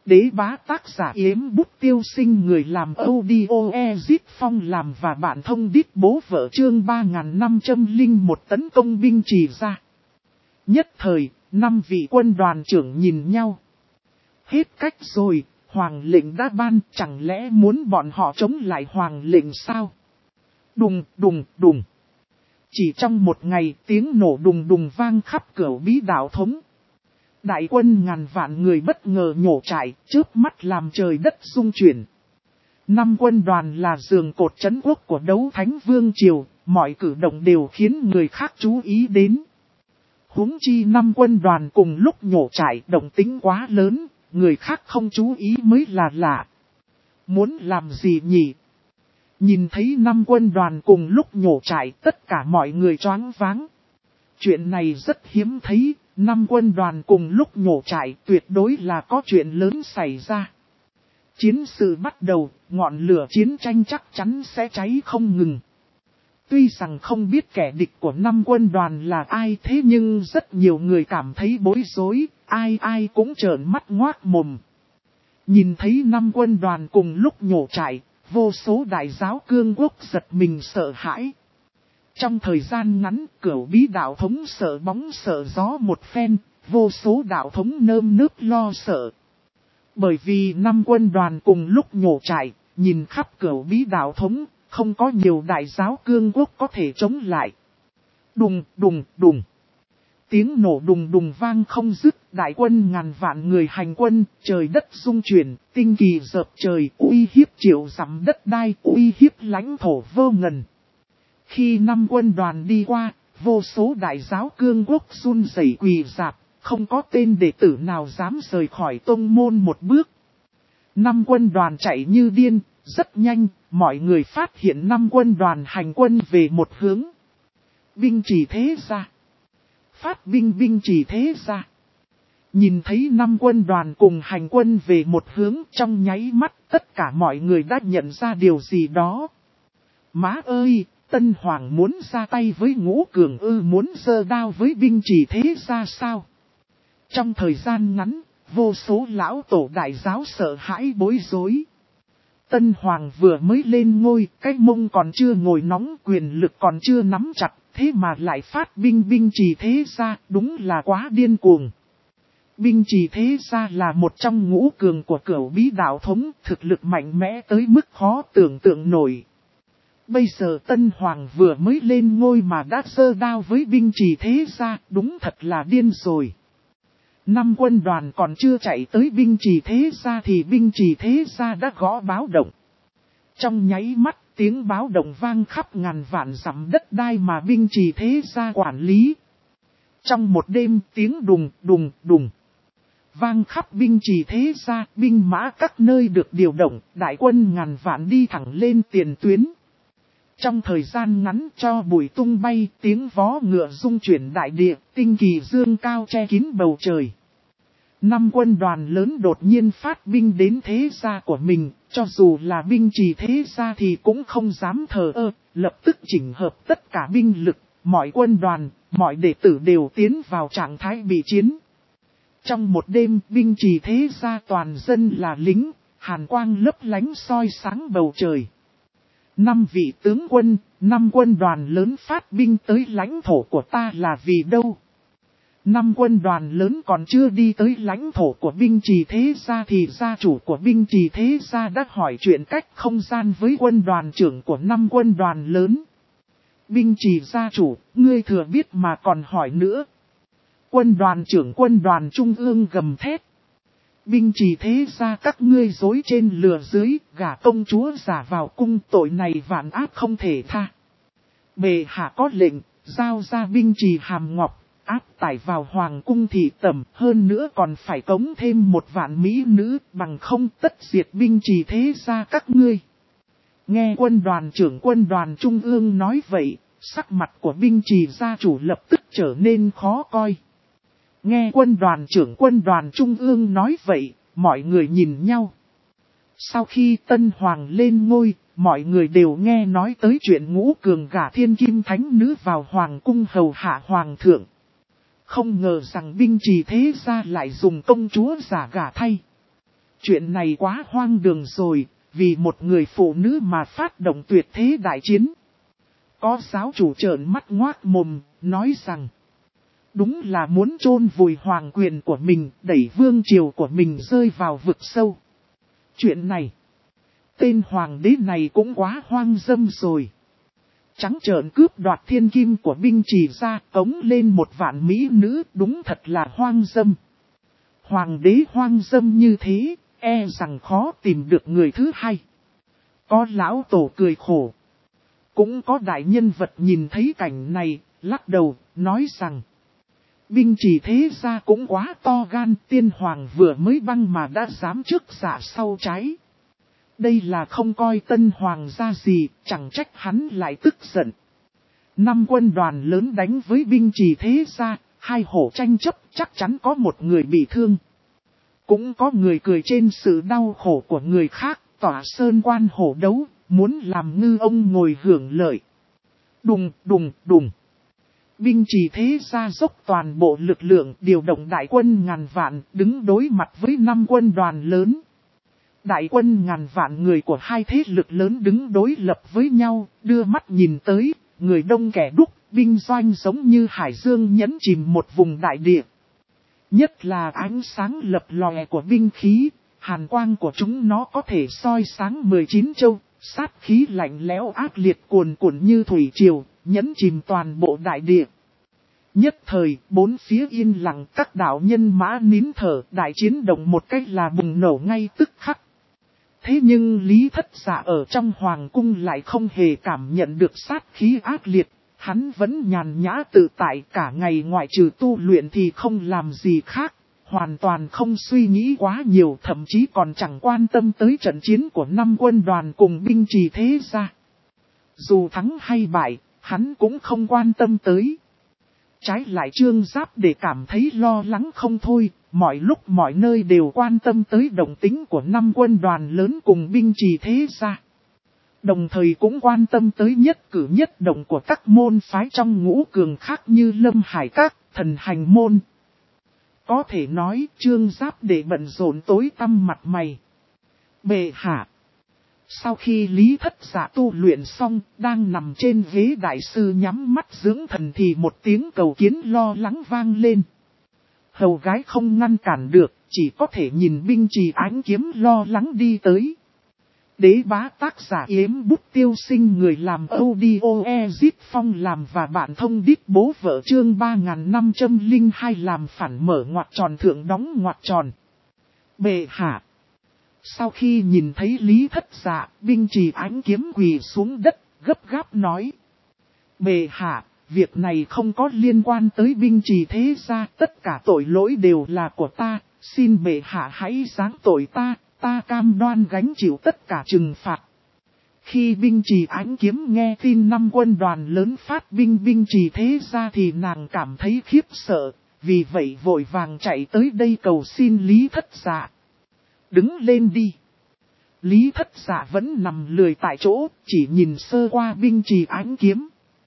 Đế bá tác giả Yếm Bút Tiêu Sinh, người làm audio Ezit Phong làm và bạn thông đít bố vợ chương 3501 tấn công binh trì ra. Nhất thời, 5 vị quân đoàn trưởng nhìn nhau. Hết cách rồi, hoàng lệnh đã ban, chẳng lẽ muốn bọn họ chống lại hoàng lệnh sao? Đùng đùng đùng. Chỉ trong một ngày, tiếng nổ đùng đùng vang khắp cửu bí đạo thống. Đại quân ngàn vạn người bất ngờ nhổ trại, chớp mắt làm trời đất rung chuyển. 5 quân đoàn là giường cột trấn quốc của đấu thánh vương triều, mọi cử động đều khiến người khác chú ý đến. Huống chi 5 quân đoàn cùng lúc nhổ trại, động tĩnh quá lớn, người khác không chú ý mới là lạ. Muốn làm gì nhỉ? Nhìn thấy 5 quân đoàn cùng lúc nhổ trại, tất cả mọi người choáng váng. Chuyện này rất hiếm thấy, 5 quân đoàn cùng lúc nhổ trại, tuyệt đối là có chuyện lớn xảy ra. Chiến sự bắt đầu, ngọn lửa chiến tranh chắc chắn sẽ cháy không ngừng. Tuy rằng không biết kẻ địch của 5 quân đoàn là ai, thế nhưng rất nhiều người cảm thấy bối rối, ai cũng trợn mắt ngoác mồm. Nhìn thấy 5 quân đoàn cùng lúc nhổ trại, vô số đại giáo cương quốc giật mình sợ hãi. Trong thời gian ngắn, cửu bí đạo thống sợ bóng sợ gió một phen, vô số đạo thống nơm nớp lo sợ. Bởi vì 5 quân đoàn cùng lúc nhổ trại, nhìn khắp cửu bí đạo thống, không có nhiều đại giáo cương quốc có thể chống lại. Đùng đùng đùng. Tiếng nổ đùng đùng vang không dứt, đại quân ngàn vạn người hành quân, trời đất rung chuyển, tinh kỳ dợp trời, uy hiếp triệu dặm đất đai, uy hiếp lãnh thổ vô ngần. Khi 5 quân đoàn đi qua, vô số đại giáo cương quốc run rẩy quỳ rạp, không có tên đệ tử nào dám rời khỏi tông môn một bước. 5 quân đoàn chạy như điên, rất nhanh, mọi người phát hiện 5 quân đoàn hành quân về một hướng. Binh chỉ thế ra. Phát binh chỉ thế ra. Nhìn thấy 5 quân đoàn cùng hành quân về một hướng, trong nháy mắt, tất cả mọi người đã nhận ra điều gì đó. Má ơi, Tân Hoàng muốn ra tay với Ngũ Cường ư, muốn giơ đao với binh chỉ thế ra sao? Trong thời gian ngắn, vô số lão tổ đại giáo sợ hãi bối rối. Tân Hoàng vừa mới lên ngôi, cái mông còn chưa ngồi nóng, quyền lực còn chưa nắm chặt, thế mà lại phát binh chỉ thế ra, đúng là quá điên cuồng. Binh chỉ thế ra là một trong ngũ cường của cửu bí đạo thống, thực lực mạnh mẽ tới mức khó tưởng tượng nổi. Bây giờ Tân Hoàng vừa mới lên ngôi mà đã giơ đao với binh chỉ thế ra, đúng thật là điên rồi. 5 quân đoàn còn chưa chạy tới binh chỉ thế ra thì binh chỉ thế ra đã gõ báo động. Trong nháy mắt, tiếng báo động vang khắp ngàn vạn dặm đất đai mà binh chỉ thế ra quản lý. Trong một đêm, tiếng đùng đùng đùng vang khắp binh chỉ thế ra, binh mã các nơi được điều động, đại quân ngàn vạn đi thẳng lên tiền tuyến. Trong thời gian ngắn cho bụi tung bay, tiếng vó ngựa rung chuyển đại địa, tinh kỳ dương cao che kín bầu trời. 5 quân đoàn lớn đột nhiên phát binh đến thế gia của mình, cho dù là binh chỉ thế gia thì cũng không dám thờ ơ, lập tức chỉnh hợp tất cả binh lực, mọi quân đoàn, mọi đệ tử đều tiến vào trạng thái bị chiến. Trong một đêm, binh chỉ thế gia toàn dân là lính, hàn quang lấp lánh soi sáng bầu trời. 5 vị tướng quân, 5 quân đoàn lớn phát binh tới lãnh thổ của ta là vì đâu? 5 quân đoàn lớn còn chưa đi tới lãnh thổ của binh trì thế gia thì gia chủ của binh trì thế gia đã hỏi chuyện cách không gian với quân đoàn trưởng của 5 quân đoàn lớn. Binh trì gia chủ, ngươi thừa biết mà còn hỏi nữa. Quân đoàn trưởng quân đoàn trung ương gầm thét. Binh trì thế gia các ngươi dối trên lừa dưới, gả công chúa giả vào cung, tội này vạn ác không thể tha. Bệ hạ có lệnh, giao ra binh trì hàm ngọc, áp tải vào hoàng cung thị tẩm, hơn nữa còn phải cống thêm 1 vạn mỹ nữ, bằng không tất diệt binh trì thế gia các ngươi. Nghe quân đoàn trưởng quân đoàn trung ương nói vậy, sắc mặt của binh trì gia chủ lập tức trở nên khó coi. Nghe quân đoàn trưởng quân đoàn trung ương nói vậy, mọi người nhìn nhau. Sau khi Tân Hoàng lên ngôi, mọi người đều nghe nói tới chuyện Ngũ Cường gả thiên kim thánh nữ vào hoàng cung hầu hạ hoàng thượng. Không ngờ rằng binh trì thế gia lại dùng công chúa giả gả thay. Chuyện này quá hoang đường rồi, vì một người phụ nữ mà phát động tuyệt thế đại chiến. Có giáo chủ trợn mắt ngoác mồm, nói rằng, đúng là muốn chôn vùi hoàng quyền của mình, đẩy vương triều của mình rơi vào vực sâu. Chuyện này, tên hoàng đế này cũng quá hoang dâm rồi. Trắng trợn cướp đoạt thiên kim của binh trì ra, cống lên một vạn mỹ nữ, đúng thật là hoang dâm. Hoàng đế hoang dâm như thế, e rằng khó tìm được người thứ hai. Có lão tổ cười khổ. Cũng có đại nhân vật nhìn thấy cảnh này, lắc đầu, nói rằng, binh trì thế gia cũng quá to gan, tiên hoàng vừa mới băng mà đã dám trước dạ sau trái. Đây là không coi tân hoàng ra gì, chẳng trách hắn lại tức giận. 5 quân đoàn lớn đánh với binh trì thế gia, 2 hổ tranh chấp, chắc chắn có một người bị thương. Cũng có người cười trên sự đau khổ của người khác, tỏa sơn quan hổ đấu, muốn làm ngư ông ngồi hưởng lợi. Đùng, đùng, đùng. Binh trì thế gia dốc toàn bộ lực lượng, điều động đại quân ngàn vạn, đứng đối mặt với 5 quân đoàn lớn. Đại quân ngàn vạn người của 2 thế lực lớn đứng đối lập với nhau, đưa mắt nhìn tới, người đông kẻ đúc, binh doanh giống như hải dương nhấn chìm một vùng đại địa. Nhất là ánh sáng lập lòe của binh khí, hàn quang của chúng nó có thể soi sáng 19 châu, sát khí lạnh lẽo ác liệt cuồn cuộn như thủy triều, nhấn chìm toàn bộ đại địa. Nhất thời, 4 phía yên lặng, các đạo nhân mã nín thở, đại chiến động một cách là bùng nổ ngay tức khắc. Thế nhưng Lý Thất Dạ ở trong hoàng cung lại không hề cảm nhận được sát khí ác liệt, hắn vẫn nhàn nhã tự tại, cả ngày ngoại trừ tu luyện thì không làm gì khác, hoàn toàn không suy nghĩ quá nhiều, thậm chí còn chẳng quan tâm tới trận chiến của 5 quân đoàn cùng binh trì thế gia. Dù thắng hay bại, hắn cũng không quan tâm tới. Trái lại Trương Giáp để cảm thấy lo lắng không thôi, mọi lúc mọi nơi đều quan tâm tới động tĩnh của 5 quân đoàn lớn cùng binh trì thế gia. Đồng thời cũng quan tâm tới nhất cử nhất động của các môn phái trong ngũ cường khác như Lâm Hải Các, Thần Hành Môn. Có thể nói Trương Giáp để bận rộn tối tăm mặt mày. Bệ hạ. Sau khi Lý Thất Dạ tu luyện xong, đang nằm trên ghế đại sư nhắm mắt dưỡng thần thì một tiếng cầu kiến lo lắng vang lên. Hầu gái không ngăn cản được, chỉ có thể nhìn binh trì ánh kiếm lo lắng đi tới. Đế bá tác giả Yếm Bút Tiêu Sinh, người làm audio Ezit Phong làm và bạn thông đít bố vợ chương 3502 làm phản mở ngoặc tròn thượng đóng ngoặc tròn. Bệ hạ. Sau khi nhìn thấy Lý Thất Dạ, binh trì ánh kiếm quỳ xuống đất, gấp gáp nói. Bệ hạ, việc này không có liên quan tới binh trì thế gia, tất cả tội lỗi đều là của ta, xin bệ hạ hãy giáng tội ta, ta cam đoan gánh chịu tất cả trừng phạt. Khi binh trì ánh kiếm nghe tin 5 quân đoàn lớn phát binh trì thế gia thì nàng cảm thấy khiếp sợ, vì vậy vội vàng chạy tới đây cầu xin Lý Thất Dạ. Đứng lên đi. Lý Thất Dạ vẫn nằm lười tại chỗ, chỉ nhìn sơ qua binh trì ánh kiếm.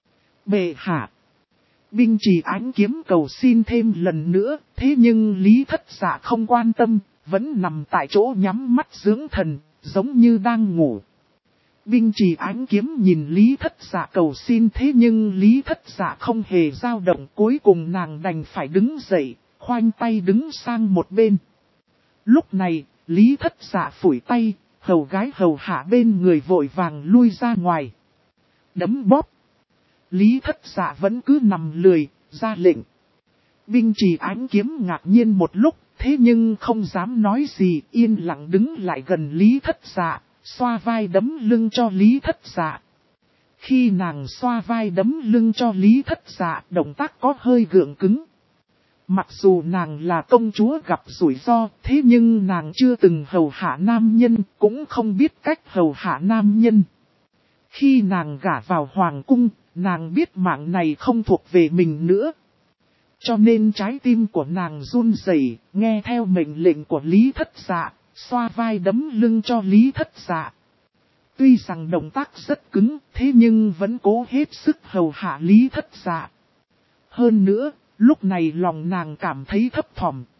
Bệ hạ. Binh trì ánh kiếm cầu xin thêm lần nữa, thế nhưng Lý Thất Dạ không quan tâm, vẫn nằm tại chỗ nhắm mắt dưỡng thần, giống như đang ngủ. Binh trì ánh kiếm nhìn Lý Thất Dạ cầu xin, thế nhưng Lý Thất Dạ không hề dao động, cuối cùng nàng đành phải đứng dậy, khoanh tay đứng sang một bên. Lúc này, Lý Thất Dạ phủi tay, hầu gái hầu hạ bên người vội vàng lui ra ngoài. Đấm bóp. Lý Thất Dạ vẫn cứ nằm lười, ra lệnh. Binh trì ánh kiếm ngạc nhiên một lúc, thế nhưng không dám nói gì, yên lặng đứng lại gần Lý Thất Dạ, xoa vai đấm lưng cho Lý Thất Dạ. Khi nàng xoa vai đấm lưng cho Lý Thất Dạ, động tác có hơi gượng cứng. Mặc dù nàng là công chúa gặp rủi ro, thế nhưng nàng chưa từng hầu hạ nam nhân, cũng không biết cách hầu hạ nam nhân. Khi nàng gả vào hoàng cung, nàng biết mạng này không thuộc về mình nữa. Cho nên trái tim của nàng run rẩy, nghe theo mệnh lệnh của Lý Thất Dạ, xoa vai đấm lưng cho Lý Thất Dạ. Tuy rằng động tác rất cứng, thế nhưng vẫn cố hết sức hầu hạ Lý Thất Dạ. Hơn nữa, lúc này lòng nàng cảm thấy thấp thỏm,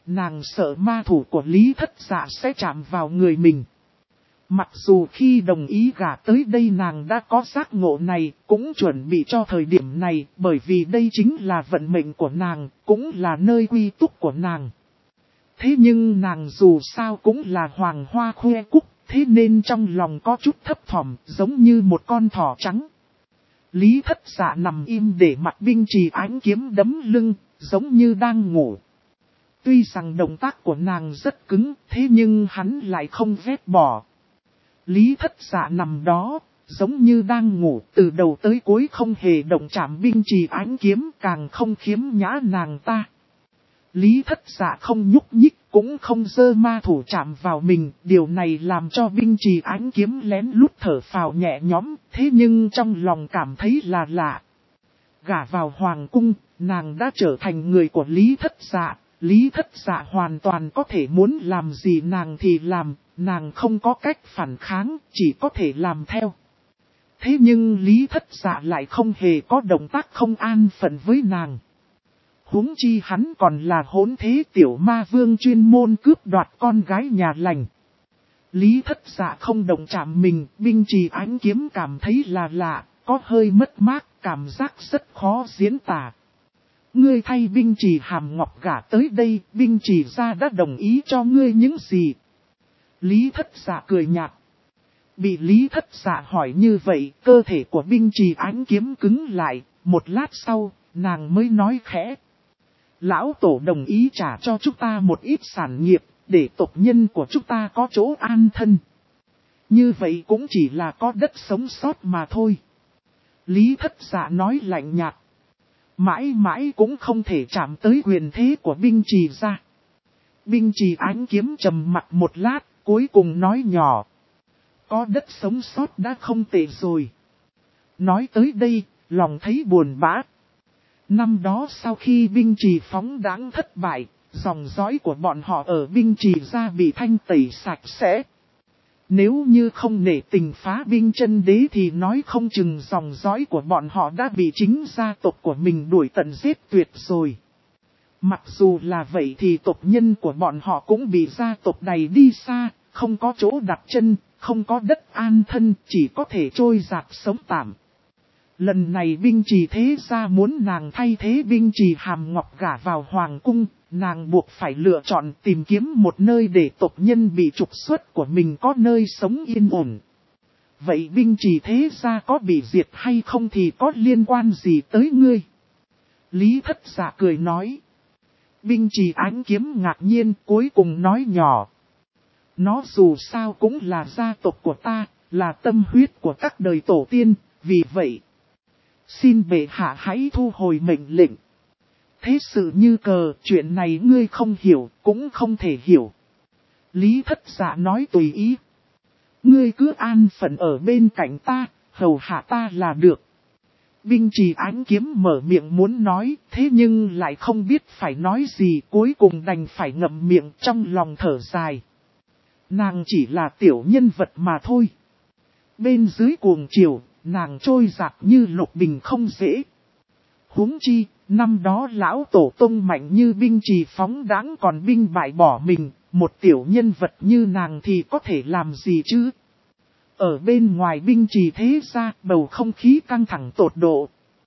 nàng sợ ma thủ của Lý Thất Dạ sẽ chạm vào người mình. Mặc dù khi đồng ý gả tới đây nàng đã có giác ngộ này, cũng chuẩn bị cho thời điểm này, bởi vì đây chính là vận mệnh của nàng, cũng là nơi quy túc của nàng. Thế nhưng nàng dù sao cũng là hoàng hoa khoe cúc, thế nên trong lòng có chút thấp thỏm, giống như một con thỏ trắng. Lý Thất Dạ nằm im để mặt binh trì ánh kiếm đấm lưng, giống như đang ngủ. Tuy rằng động tác của nàng rất cứng, thế nhưng hắn lại không vét bỏ. Lý Thất Dạ nằm đó, giống như đang ngủ, từ đầu tới cuối không hề động chạm binh trì ánh kiếm, càng không khiếm nhã nàng ta. Lý Thất Dạ không nhúc nhích, cũng không giơ ma thủ chạm vào mình, điều này làm cho binh trì ánh kiếm lén lút thở phào nhẹ nhõm, thế nhưng trong lòng cảm thấy là lạ. Gả vào hoàng cung, nàng đã trở thành người của Lý Thất Dạ, Lý Thất Dạ hoàn toàn có thể muốn làm gì nàng thì làm, nàng không có cách phản kháng, chỉ có thể làm theo. Thế nhưng Lý Thất Dạ lại không hề có động tác không an phận với nàng. Huống chi hắn còn là hỗn thế tiểu ma vương chuyên môn cướp đoạt con gái nhà lành. Lý Thất Dạ không động chạm mình, binh trì ánh kiếm cảm thấy là lạ, có hơi mất mát, cảm giác rất khó diễn tả. Ngươi thay binh trì hàm ngọc gả tới đây, binh trì gia đã đồng ý cho ngươi những gì? Lý Thất Dạ cười nhạt. Bị Lý Thất Dạ hỏi như vậy, cơ thể của binh trì ánh kiếm cứng lại, một lát sau, nàng mới nói khẽ. Lão tổ đồng ý trả cho chúng ta một ít sản nghiệp, để tộc nhân của chúng ta có chỗ an thân. Như vậy cũng chỉ là có đất sống sót mà thôi. Lý Thất Dạ nói lạnh nhạt. Mãi mãi cũng không thể chạm tới quyền thế của binh trì gia. Binh trì ánh kiếm trầm mặt một lát, cuối cùng nói nhỏ. Có đất sống sót đã không tệ rồi. Nói tới đây, lòng thấy buồn bã. Năm đó sau khi binh trì phóng đáng thất bại, dòng dõi của bọn họ ở binh trì gia bị thanh tẩy sạch sẽ. Nếu như không nể tình phá binh chân đế thì nói không chừng dòng dõi của bọn họ đã bị chính gia tộc của mình đuổi tận giết tuyệt rồi. Mặc dù là vậy thì tộc nhân của bọn họ cũng bị gia tộc đày đi xa, không có chỗ đặt chân, không có đất an thân, chỉ có thể trôi giạt sống tạm. Lần này binh trì thế gia muốn nàng thay thế binh trì hàm ngọc gả vào hoàng cung, nàng buộc phải lựa chọn tìm kiếm một nơi để tộc nhân bị trục xuất của mình có nơi sống yên ổn. Vậy binh trì thế gia có bị diệt hay không thì có liên quan gì tới ngươi? Lý Thất Dạ cười nói. Binh trì ánh kiếm ngạc nhiên cuối cùng nói nhỏ. Nó dù sao cũng là gia tộc của ta, là tâm huyết của các đời tổ tiên, vì vậy. Xin bệ hạ hãy thu hồi mệnh lệnh. Thế sự như cờ, chuyện này ngươi không hiểu, cũng không thể hiểu. Lý Thất Dạ nói tùy ý. Ngươi cứ an phận ở bên cạnh ta, hầu hạ ta là được. Binh trì ánh kiếm mở miệng muốn nói, thế nhưng lại không biết phải nói gì, cuối cùng đành phải ngậm miệng trong lòng thở dài. Nàng chỉ là tiểu nhân vật mà thôi. Bên dưới cuồng chiều, nàng trôi giạt như lục bình không dễ. Huống chi, năm đó lão tổ tông mạnh như binh trì phóng đáng còn binh bại bỏ mình, một tiểu nhân vật như nàng thì có thể làm gì chứ? Ở bên ngoài binh trì thế ra, bầu không khí căng thẳng tột độ.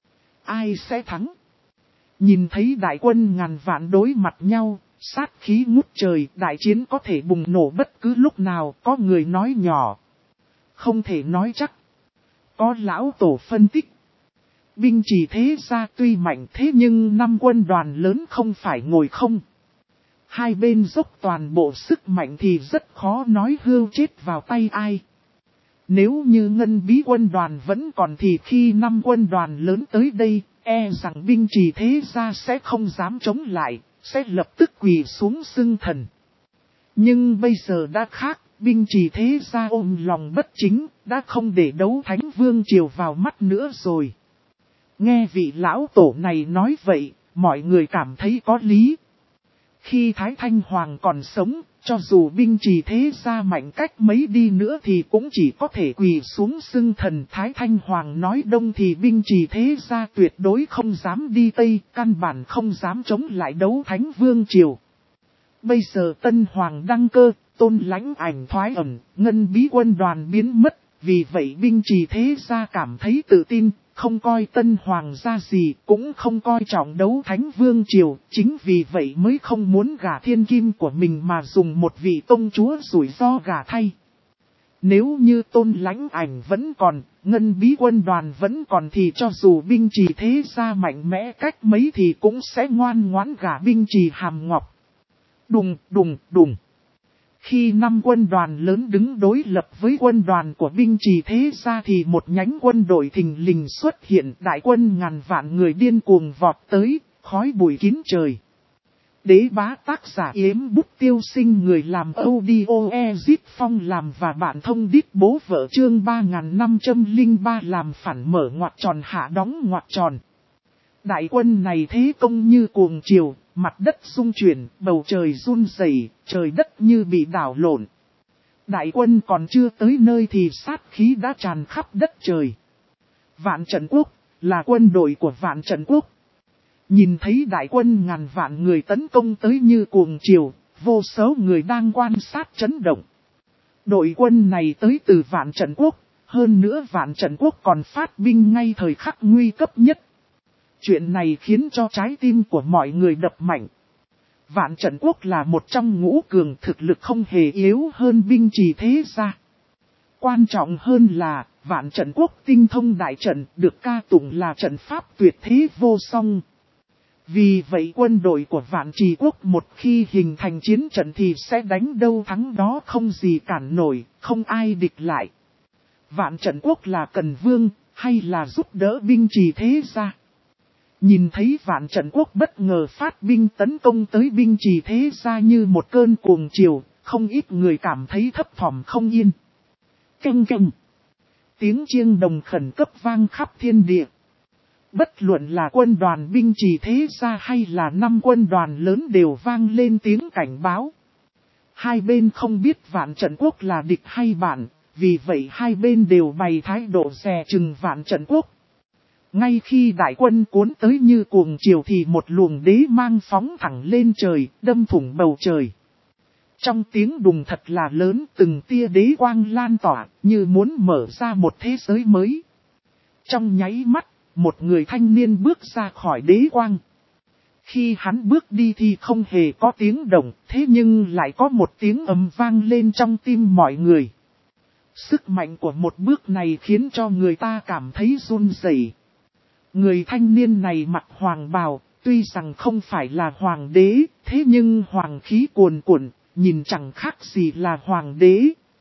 Ai sẽ thắng? Nhìn thấy đại quân ngàn vạn đối mặt nhau, sát khí ngút trời, đại chiến có thể bùng nổ bất cứ lúc nào, có người nói nhỏ. Không thể nói chắc. Có lão tổ phân tích. Binh trì thế ra tuy mạnh thế nhưng năm quân đoàn lớn không phải ngồi không. Hai bên dốc toàn bộ sức mạnh thì rất khó nói hươu chết vào tay ai. Nếu như ngân bí quân đoàn vẫn còn thì khi năm quân đoàn lớn tới đây, e rằng binh trì thế ra sẽ không dám chống lại, sẽ lập tức quỳ xuống xưng thần. Nhưng bây giờ đã khác, binh trì thế ra ôm lòng bất chính, đã không để đấu thánh vương triều vào mắt nữa rồi. Nghe vị lão tổ này nói vậy, mọi người cảm thấy có lý. Khi Thái Thanh Hoàng còn sống, cho dù binh trì thế gia mạnh cách mấy đi nữa thì cũng chỉ có thể quỳ xuống xưng thần. Thái Thanh Hoàng nói đông thì binh trì thế gia tuyệt đối không dám đi tây, căn bản không dám chống lại đấu thánh vương triều. Bây giờ Tân Hoàng đăng cơ, Tôn Lãnh Ảnh thoái ẩn, Ngân Bí quân đoàn biến mất, vì vậy binh trì thế gia cảm thấy tự tin, không coi Tân Hoàng ra gì, cũng không coi trọng đấu Thánh Vương Triều, chính vì vậy mới không muốn gả thiên kim của mình mà dùng một vị công chúa rủi ro gả thay. Nếu như Tôn Lãnh Ảnh vẫn còn, Ngân Bí quân đoàn vẫn còn thì cho dù binh trì thế gia mạnh mẽ cách mấy thì cũng sẽ ngoan ngoãn gả binh trì Hàm Ngọc. Đùng đùng đùng. Khi 5 quân đoàn lớn đứng đối lập với quân đoàn của binh trì thế gia thì một nhánh quân đội thình lình xuất hiện, đại quân ngàn vạn người điên cuồng vọt tới, khói bụi kín trời. Đế bá tác giả Yếm Bút Tiêu Sinh, người làm audio Ezit Phong làm và bạn thông đít bố vợ chương 3503 làm phản mở ngoặc tròn hạ đóng ngoặc tròn. Đại quân này thế công như cuồng triều, mặt đất rung chuyển, bầu trời run rẩy, trời đất như bị đảo lộn. Đại quân còn chưa tới nơi thì sát khí đã tràn khắp đất trời. Vạn Trận Quốc là quân đội của Vạn Trận Quốc. Nhìn thấy đại quân ngàn vạn người tấn công tới như cuồng triều, vô số người đang quan sát chấn động. Đội quân này tới từ Vạn Trận Quốc, hơn nữa Vạn Trận Quốc còn phát binh ngay thời khắc nguy cấp nhất. Chuyện này khiến cho trái tim của mọi người đập mạnh. Vạn Trận Quốc là một trong ngũ cường, thực lực không hề yếu hơn binh trì thế gia. Quan trọng hơn là, Vạn Trận Quốc tinh thông đại trận, được ca tụng là trận pháp tuyệt thế vô song. Vì vậy quân đội của Vạn Trì Quốc một khi hình thành chiến trận thì sẽ đánh đâu thắng đó, không gì cản nổi, không ai địch lại. Vạn Trận Quốc là cần vương, hay là giúp đỡ binh trì thế gia? Nhìn thấy Vạn Trận Quốc bất ngờ phát binh tấn công tới binh trì thế gia như một cơn cuồng triều, không ít người cảm thấy thấp thỏm không yên. Canh canh. Tiếng chiêng đồng khẩn cấp vang khắp thiên địa. Bất luận là quân đoàn binh trì thế gia hay là 5 quân đoàn lớn đều vang lên tiếng cảnh báo. Hai bên không biết Vạn Trận Quốc là địch hay bạn, vì vậy hai bên đều bày thái độ dè chừng Vạn Trận Quốc. Ngay khi đại quân cuốn tới như cuồng triều thì một luồng đế mang phóng thẳng lên trời, đâm thủng bầu trời. Trong tiếng đùng thật là lớn, từng tia đế quang lan tỏa, như muốn mở ra một thế giới mới. Trong nháy mắt, một người thanh niên bước ra khỏi đế quang. Khi hắn bước đi thì không hề có tiếng động, thế nhưng lại có một tiếng ầm vang lên trong tim mọi người. Sức mạnh của một bước này khiến cho người ta cảm thấy run rẩy. Người thanh niên này mặc hoàng bào, tuy rằng không phải là hoàng đế, thế nhưng hoàng khí cuồn cuộn, nhìn chẳng khác gì là hoàng đế.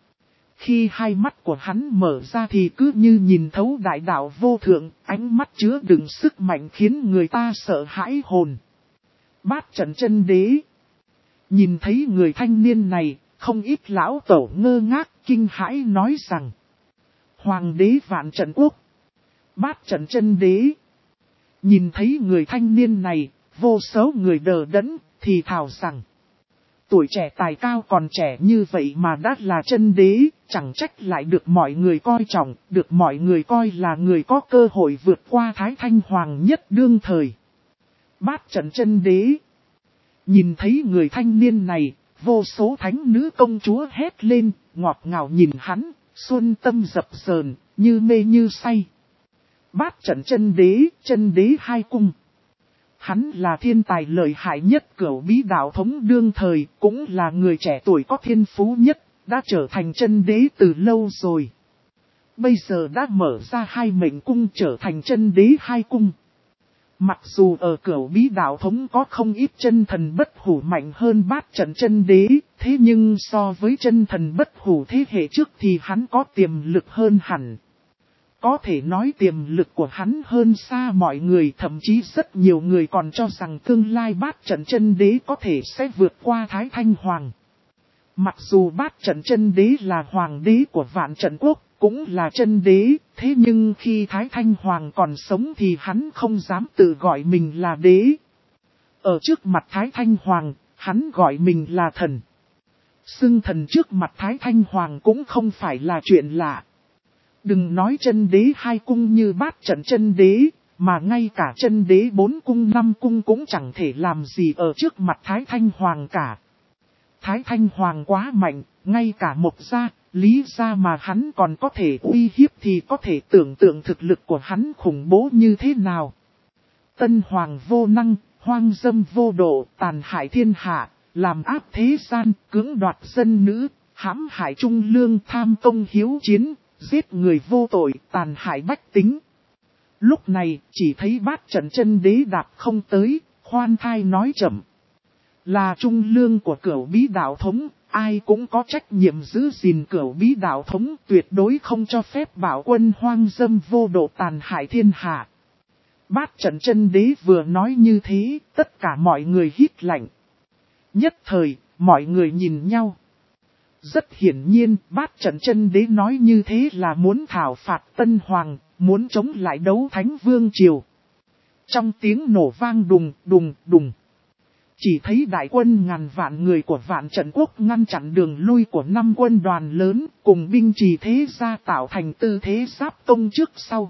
Khi hai mắt của hắn mở ra thì cứ như nhìn thấu đại đạo vô thượng, ánh mắt chứa đựng sức mạnh khiến người ta sợ hãi hồn. Bát Trận Chân Đế. Nhìn thấy người thanh niên này, không ít lão tổ ngơ ngác kinh hãi nói rằng: Hoàng đế Vạn Trận Quốc, Bát Trận Chân Đế. Nhìn thấy người thanh niên này, vô số người đờ đẫn, thì thào rằng: tuổi trẻ tài cao còn trẻ như vậy mà đã là chân đế, chẳng trách lại được mọi người coi trọng, được mọi người coi là người có cơ hội vượt qua Thái Thanh Hoàng nhất đương thời. Bát Trận Chân Đế. Nhìn thấy người thanh niên này, vô số thánh nữ công chúa hét lên, ngọt ngào nhìn hắn, xuân tâm dập dờn, như mê như say. Bát Trận chân đế hai cung. Hắn là thiên tài lợi hại nhất cửu bí đạo thống đương thời, cũng là người trẻ tuổi có thiên phú nhất, đã trở thành chân đế từ lâu rồi. Bây giờ đã mở ra hai mệnh cung trở thành chân đế hai cung. Mặc dù ở cửu bí đạo thống có không ít chân thần bất hủ mạnh hơn Bát Trận Chân Đế, thế nhưng so với chân thần bất hủ thế hệ trước thì hắn có tiềm lực hơn hẳn. Có thể nói tiềm lực của hắn hơn xa mọi người, thậm chí rất nhiều người còn cho rằng tương lai Bát Trận Chân Đế có thể sẽ vượt qua Thái Thanh Hoàng. Mặc dù Bát Trận Chân Đế là hoàng đế của Vạn Trận Quốc, cũng là chân đế, thế nhưng khi Thái Thanh Hoàng còn sống thì hắn không dám tự gọi mình là đế. Ở trước mặt Thái Thanh Hoàng, hắn gọi mình là thần. Xưng thần trước mặt Thái Thanh Hoàng cũng không phải là chuyện lạ. Đừng nói chân đế hai cung như Bát Trận Chân Đế, mà ngay cả chân đế 4 cung 5 cung cũng chẳng thể làm gì ở trước mặt Thái Thanh Hoàng cả. Thái Thanh Hoàng quá mạnh, ngay cả Mộc gia, Lý gia mà hắn còn có thể uy hiếp thì có thể tưởng tượng thực lực của hắn khủng bố như thế nào. Tân Hoàng vô năng, hoang dâm vô độ, tàn hại thiên hạ, làm áp thế gian, cưỡng đoạt dân nữ, hãm hại trung lương, tham công hiếu chiến, giết người vô tội, tàn hại bách tính. Lúc này chỉ thấy Bát Trận Chân Đế đạp không tới, khoan thai nói chậm. Là trung lương của Cửu Bí Đạo Thống, ai cũng có trách nhiệm giữ gìn Cửu Bí Đạo Thống, tuyệt đối không cho phép bảo quân hoang dâm vô độ tàn hại thiên hạ. Bát Trận Chân Đế vừa nói như thế, tất cả mọi người hít lạnh. Nhất thời, mọi người nhìn nhau. Rất hiển nhiên, Bát Trận Chân Đế nói như thế là muốn thảo phạt Tân Hoàng, muốn chống lại Đấu Thánh Vương Triều. Trong tiếng nổ vang đùng, đùng, đùng. Chỉ thấy đại quân ngàn vạn người của Vạn Trận Quốc ngăn chặn đường lui của 5 quân đoàn lớn, cùng binh trì thế gia tạo thành tư thế giáp công trước sau.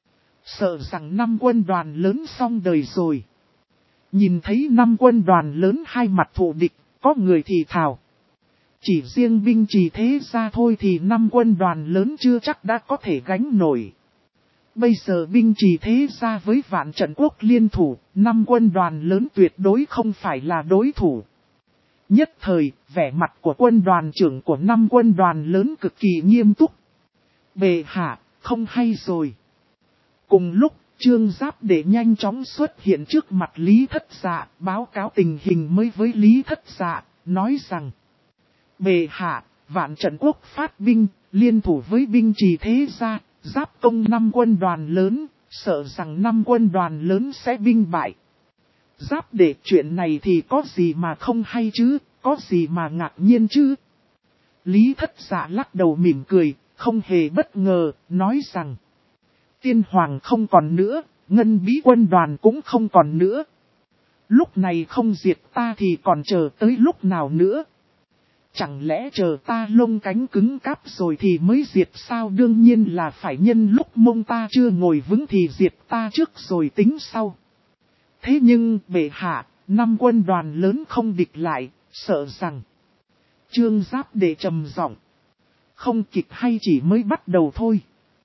Sợ rằng 5 quân đoàn lớn xong đời rồi. Nhìn thấy 5 quân đoàn lớn hai mặt thù địch, có người thì thào. Chỉ riêng binh trì thế gia thôi thì 5 quân đoàn lớn chưa chắc đã có thể gánh nổi. Bây giờ binh trì thế gia với Vạn Trận Quốc liên thủ, 5 quân đoàn lớn tuyệt đối không phải là đối thủ. Nhất thời, vẻ mặt của quân đoàn trưởng của 5 quân đoàn lớn cực kỳ nghiêm túc. Bệ hạ, không hay rồi. Cùng lúc, Trương Giáp Đệ nhanh chóng xuất hiện trước mặt Lý Thất Dạ, báo cáo tình hình mới với Lý Thất Dạ, nói rằng: Bệ hạ, Vạn Trận Quốc phát binh, liên thủ với binh trì thế gia, giáp công 5 quân đoàn lớn, sợ rằng 5 quân đoàn lớn sẽ binh bại. Giáp Đệ, chuyện này thì có gì mà không hay chứ, có gì mà ngạc nhiên chứ? Lý Thất Dạ lắc đầu mỉm cười, không hề bất ngờ, nói rằng: Tiên Hoàng không còn nữa, Ngân Bí quân đoàn cũng không còn nữa. Lúc này không diệt ta thì còn chờ tới lúc nào nữa? Chẳng lẽ chờ ta lông cánh cứng cáp rồi thì mới diệt sao? Đương nhiên là phải nhân lúc mông ta chưa ngồi vững thì diệt ta trước rồi tính sau. Thế nhưng bệ hạ, 5 quân đoàn lớn không địch lại, sợ rằng. Trương Giáp Đệ trầm giọng. Không kịch hay chỉ mới bắt đầu thôi.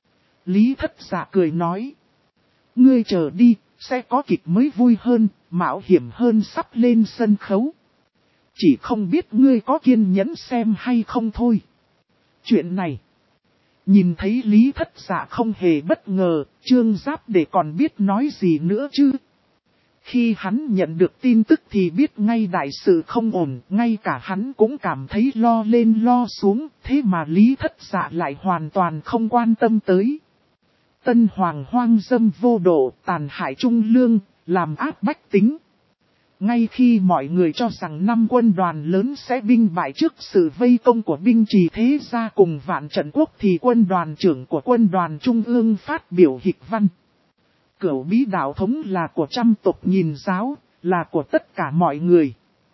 Lý Thất Dạ cười nói. Ngươi chờ đi, sẽ có kịch mới vui hơn, mạo hiểm hơn sắp lên sân khấu. Chỉ không biết ngươi có kiên nhẫn xem hay không thôi. Chuyện này. Nhìn thấy Lý Thất Dạ không hề bất ngờ, Trương Giáp Đệ còn biết nói gì nữa chứ. Khi hắn nhận được tin tức thì biết ngay đại sự không ổn, ngay cả hắn cũng cảm thấy lo lên lo xuống, thế mà Lý Thất Dạ lại hoàn toàn không quan tâm tới. Tân Hoàng hoang dâm vô độ, tàn hại trung lương, làm áp bách tính. Ngay khi mọi người cho rằng 5 quân đoàn lớn sẽ binh bại trước sự vây công của binh trì thế gia cùng Vạn Trận Quốc thì quân đoàn trưởng của quân đoàn Trung ương phát biểu hịch văn. Cửu Bí Đạo Thống là của trăm tộc nghìn giáo, là của tất cả mọi người.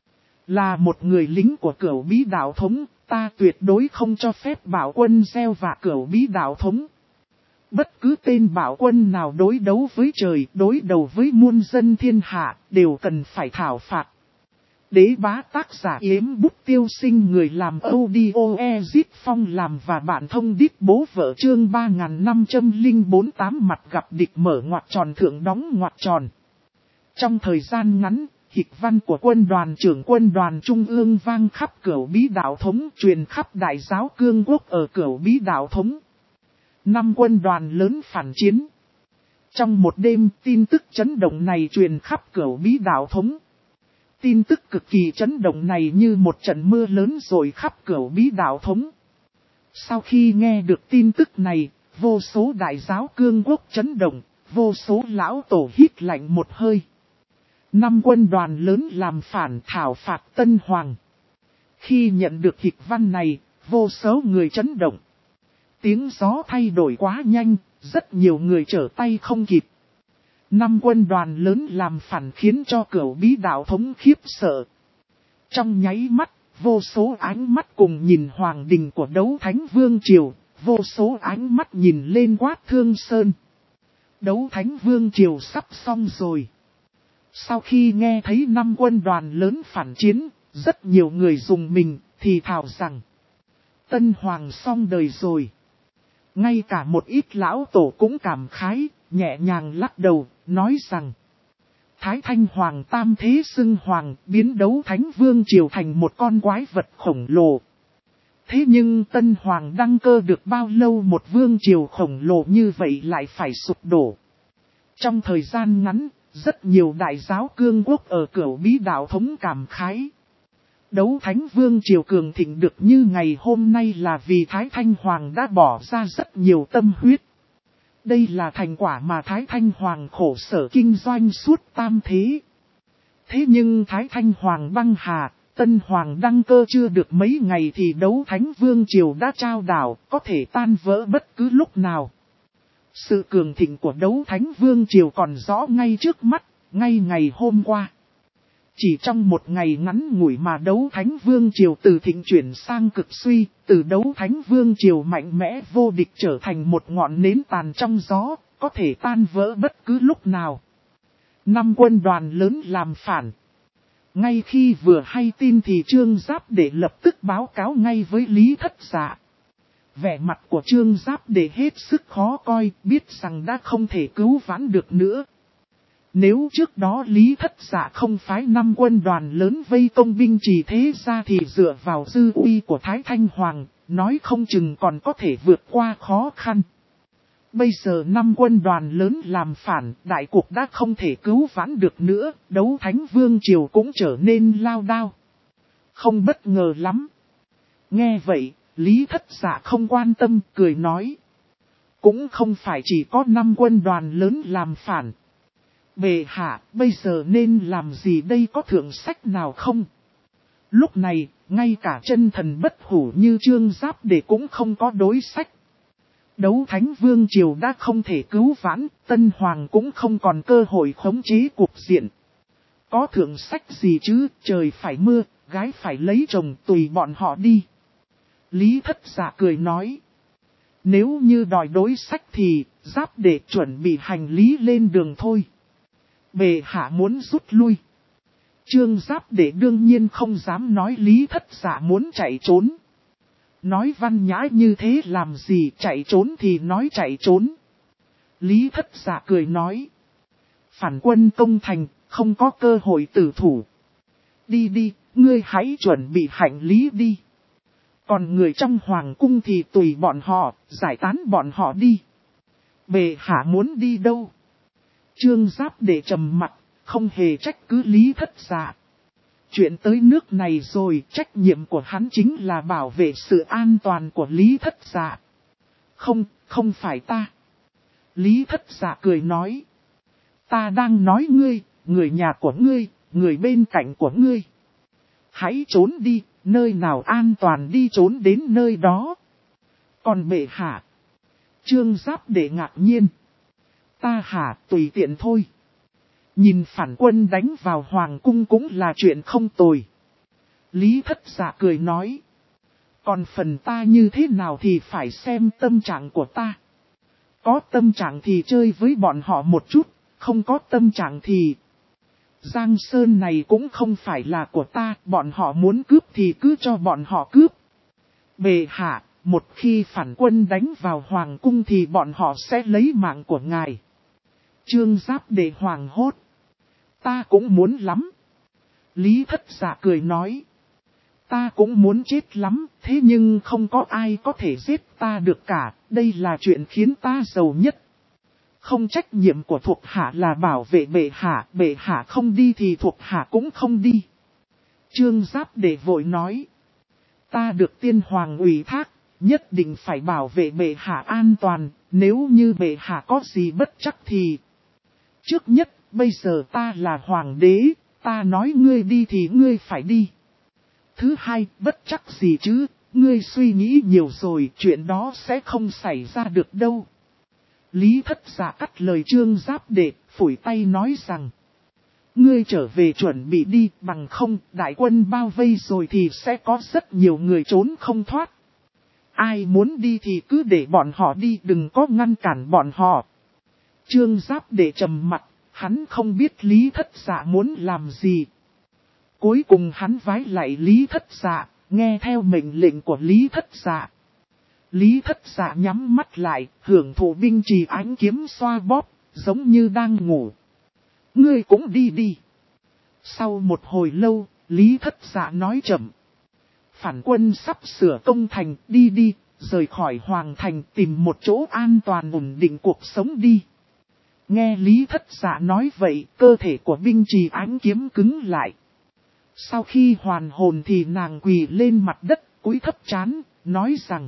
Là một người lính của Cửu Bí Đạo Thống, ta tuyệt đối không cho phép bảo quân gieo vạ Cửu Bí Đạo Thống. Bất cứ tên bảo quân nào đối đấu với trời, đối đầu với muôn dân thiên hạ, đều cần phải thảo phạt. Đế Bá tác giả Yếm Bút Tiêu Sinh, người làm audio Ezit Phong làm và bản thông đít bố vợ chương 3548 mặt gặp địch mở ngoặc tròn thượng đóng ngoặc tròn. Trong thời gian ngắn, hịch văn của quân đoàn trưởng quân đoàn Trung ương vang khắp Cửu Bí Đạo Thống, truyền khắp Đại giáo Cương Quốc ở Cửu Bí Đạo Thống. 5 quân đoàn lớn phản chiến. Trong một đêm, tin tức chấn động này truyền khắp Cửu Bí Đạo Thống. Tin tức cực kỳ chấn động này như một trận mưa lớn rồi khắp Cửu Bí Đạo Thống. Sau khi nghe được tin tức này, vô số đại giáo Cương Quốc chấn động, vô số lão tổ hít lạnh một hơi. 5 quân đoàn lớn làm phản thảo phạt Tân Hoàng. Khi nhận được hịch văn này, vô số người chấn động. Tiếng gió thay đổi quá nhanh, rất nhiều người trở tay không kịp. 5 quân đoàn lớn làm phản khiến cho Cửu Bí Đạo Thống khiếp sợ. Trong nháy mắt, vô số ánh mắt cùng nhìn hoàng đình của Đấu Thánh Vương Triều, vô số ánh mắt nhìn lên Quát Thương Sơn. Đấu Thánh Vương Triều sắp xong rồi. Sau khi nghe thấy 5 quân đoàn lớn phản chiến, Rất nhiều người dùng mình, thì thào rằng Tân Hoàng xong đời rồi. Ngay cả một ít lão tổ cũng cảm khái, nhẹ nhàng lắc đầu, nói rằng Thái Thanh Hoàng tam thế xưng hoàng, biến đấu Thánh Vương Triều thành một con quái vật khổng lồ. Thế nhưng Tân Hoàng đăng cơ được bao lâu một vương triều khổng lồ như vậy lại phải sụp đổ. Trong thời gian ngắn, rất nhiều đại giáo cương quốc ở Cửu Bí Đạo thống cảm khái. Đấu Thánh Vương Triều cường thịnh được như ngày hôm nay là vì Thái Thanh Hoàng đã bỏ ra rất nhiều tâm huyết. Đây là thành quả mà Thái Thanh Hoàng khổ sở kinh doanh suốt tam thế. Thế nhưng Thái Thanh Hoàng băng hà, Tân Hoàng đăng cơ chưa được mấy ngày thì Đấu Thánh Vương Triều đã trao đảo, có thể tan vỡ bất cứ lúc nào. Sự cường thịnh của Đấu Thánh Vương Triều còn rõ ngay trước mắt, ngay ngày hôm qua. Chỉ trong một ngày ngắn ngủi mà Đấu Thánh Vương Triều từ thịnh chuyển sang cực suy, từ Đấu Thánh Vương Triều mạnh mẽ vô địch trở thành một ngọn nến tàn trong gió, có thể tan vỡ bất cứ lúc nào. 5 quân đoàn lớn làm phản. Ngay khi vừa hay tin thì Trương Giáp Đệ lập tức báo cáo ngay với Lý Thất Dạ. Vẻ mặt của Trương Giáp Đệ hết sức khó coi, biết rằng đã không thể cứu vãn được nữa. Nếu trước đó Lý Thất Dạ không phái 5 quân đoàn lớn vây công binh trì thế ra thì dựa vào dư uy của Thái Thanh Hoàng, nói không chừng còn có thể vượt qua khó khăn. Bây giờ 5 quân đoàn lớn làm phản, đại cuộc đã không thể cứu vãn được nữa, Đấu Thánh Vương Triều cũng trở nên lao đao. Không bất ngờ lắm. Nghe vậy, Lý Thất Dạ không quan tâm, cười nói. Cũng không phải chỉ có 5 quân đoàn lớn làm phản. Bệ hạ, bây giờ nên làm gì đây, có thượng sách nào không? Lúc này, ngay cả chân thần bất hủ như Trương Giáp Đệ cũng không có đối sách. Đấu Thánh Vương Triều đã không thể cứu vãn, Tân Hoàng cũng không còn cơ hội khống chế cục diện. Có thượng sách gì chứ, trời phải mưa, gái phải lấy chồng, tùy bọn họ đi. Lý Thất Dạ cười nói. Nếu như đòi đối sách thì, Giáp Đệ chuẩn bị hành lý lên đường thôi. Bệ hạ muốn rút lui. Trương Giáp Đệ đương nhiên không dám nói Lý Thất Dạ muốn chạy trốn. Nói văn nhã như thế làm gì, chạy trốn thì nói chạy trốn. Lý Thất Dạ cười nói. Phản quân công thành, không có cơ hội tử thủ. Đi đi, ngươi hãy chuẩn bị hành lý đi. Còn người trong hoàng cung thì tùy bọn họ, giải tán bọn họ đi. Bệ hạ muốn đi đâu? Trương Giáp Đệ trầm mặt, không hề trách cứ Lý Thất Dạ. Chuyện tới nước này rồi, trách nhiệm của hắn chính là bảo vệ sự an toàn của Lý Thất Dạ. Không phải ta. Lý Thất Dạ cười nói. Ta đang nói ngươi, người nhà của ngươi, người bên cạnh của ngươi. Hãy trốn đi, nơi nào an toàn đi trốn đến nơi đó. Còn bệ hạ. Trương Giáp Đệ ngạc nhiên. Ta hả, tùy tiện thôi. Nhìn phản quân đánh vào hoàng cung cũng là chuyện không tồi. Lý Thất Dạ cười nói. Còn phần ta như thế nào thì phải xem tâm trạng của ta. Có tâm trạng thì chơi với bọn họ một chút, không có tâm trạng thì... Giang Sơn này cũng không phải là của ta, bọn họ muốn cướp thì cứ cho bọn họ cướp. Bệ hạ, một khi phản quân đánh vào hoàng cung thì bọn họ sẽ lấy mạng của ngài. Trương Giáp Đệ hoàng hốt. Ta cũng muốn lắm. Lý Thất Dạ cười nói. Ta cũng muốn chết lắm, thế nhưng không có ai có thể giết ta được cả, đây là chuyện khiến ta giàu nhất. Không, trách nhiệm của thuộc hạ là bảo vệ bệ hạ không đi thì thuộc hạ cũng không đi. Trương Giáp Đệ vội nói. Ta được tiên hoàng ủy thác, nhất định phải bảo vệ bệ hạ an toàn, nếu như bệ hạ có gì bất chắc thì... Trước nhất, bây giờ ta là hoàng đế, ta nói ngươi đi thì ngươi phải đi. Thứ hai, bất chắc gì chứ, ngươi suy nghĩ nhiều rồi, chuyện đó sẽ không xảy ra được đâu. Lý Thất Dạ cắt lời Trương Giáp Đệ, phủi tay nói rằng. Ngươi trở về chuẩn bị đi, bằng không, đại quân bao vây rồi thì sẽ có rất nhiều người trốn không thoát. Ai muốn đi thì cứ để bọn họ đi, đừng có ngăn cản bọn họ. Trương Giáp Đệ trầm mặt, hắn không biết Lý Thất Dạ muốn làm gì. Cuối cùng hắn vái lạy Lý Thất Dạ, nghe theo mệnh lệnh của Lý Thất Dạ. Lý Thất Dạ nhắm mắt lại, hưởng thụ binh trì ánh kiếm xoa bóp, giống như đang ngủ. Ngươi cũng đi đi. Sau một hồi lâu, Lý Thất Dạ nói chậm. Phản quân sắp sửa công thành, đi đi, rời khỏi hoàng thành tìm một chỗ an toàn ổn định cuộc sống đi. Nghe Lý Thất Dạ nói vậy, cơ thể của binh trì ánh kiếm cứng lại. Sau khi hoàn hồn thì nàng quỳ lên mặt đất, cúi thấp trán, nói rằng: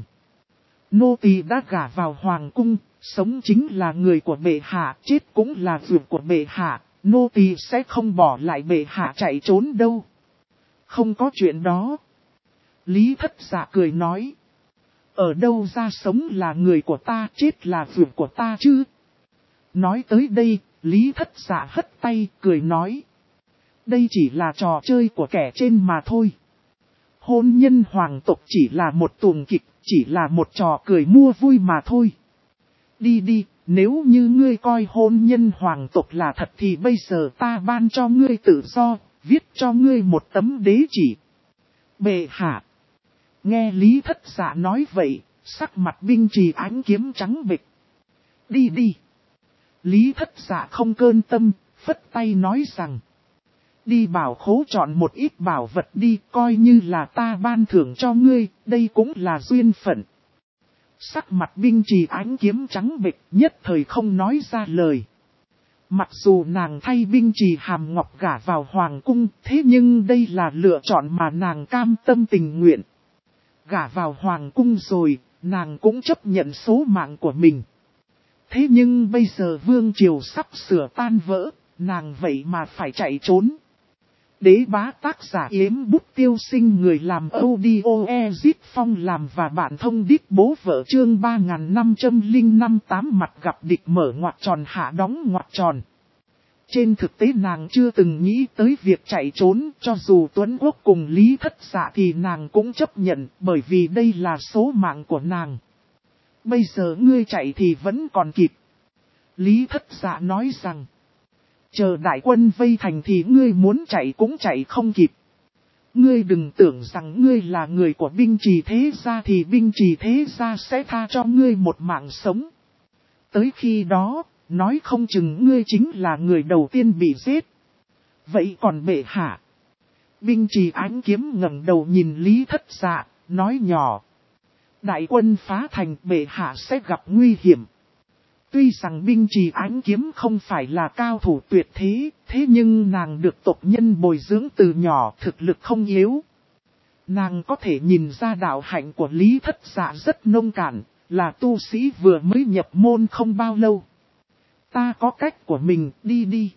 nô tỳ đã gả vào hoàng cung, sống chính là người của bệ hạ, chết cũng là việc của bệ hạ, nô tỳ sẽ không bỏ lại bệ hạ chạy trốn đâu. Không có chuyện đó. Lý Thất Dạ cười nói: ở đâu ra sống là người của ta, chết là việc của ta chứ. Nói tới đây, Lý Thất Dạ hất tay, cười nói: đây chỉ là trò chơi của kẻ trên mà thôi. Hôn nhân hoàng tộc chỉ là một tuồng kịch, chỉ là một trò cười mua vui mà thôi. Đi đi, nếu như ngươi coi hôn nhân hoàng tộc là thật thì bây giờ ta ban cho ngươi tự do, viết cho ngươi một tấm đế chỉ. Bệ hạ. Nghe Lý Thất Dạ nói vậy, sắc mặt binh trì ánh kiếm trắng bệch. Đi đi. Lý Thất Dạ không cơn tâm, phất tay nói rằng: đi bảo khố chọn một ít bảo vật đi, coi như là ta ban thưởng cho ngươi, đây cũng là duyên phận. Sắc mặt binh trì ánh kiếm trắng bệch, nhất thời không nói ra lời. Mặc dù nàng thay binh trì hàm ngọc gả vào hoàng cung, thế nhưng đây là lựa chọn mà nàng cam tâm tình nguyện. Gả vào hoàng cung rồi, nàng cũng chấp nhận số mạng của mình. Thế nhưng bây giờ vương triều sắp sửa tan vỡ, nàng vậy mà phải chạy trốn. Đế bá tác giả Yếm Bút Tiêu Sinh, người làm audio Ezit Phong làm và bạn thông đít bố vợ chương 3505-8 mặt gặp địch mở ngoặc tròn hạ đóng ngoặc tròn. Trên thực tế nàng chưa từng nghĩ tới việc chạy trốn, cho dù Tuấn Quốc cùng Lý Thất Dạ thì nàng cũng chấp nhận, bởi vì đây là số mạng của nàng. Bây giờ ngươi chạy thì vẫn còn kịp. Lý Thất Dạ nói rằng: chờ đại quân vây thành thì ngươi muốn chạy cũng chạy không kịp. Ngươi đừng tưởng rằng ngươi là người của binh trì thế gia thì binh trì thế gia sẽ tha cho ngươi một mạng sống. Tới khi đó, nói không chừng ngươi chính là người đầu tiên bị giết. Vậy còn bệ hạ? Binh trì ánh kiếm ngẩng đầu nhìn Lý Thất Dạ, nói nhỏ: đại quân phá thành, bệ hạ sẽ gặp nguy hiểm. Tuy rằng binh trì ánh kiếm không phải là cao thủ tuyệt thế, thế nhưng nàng được tộc nhân bồi dưỡng từ nhỏ, thực lực không yếu. Nàng có thể nhìn ra đạo hạnh của Lý Thất Dạ rất nông cạn, là tu sĩ vừa mới nhập môn không bao lâu. Ta có cách của mình, đi đi.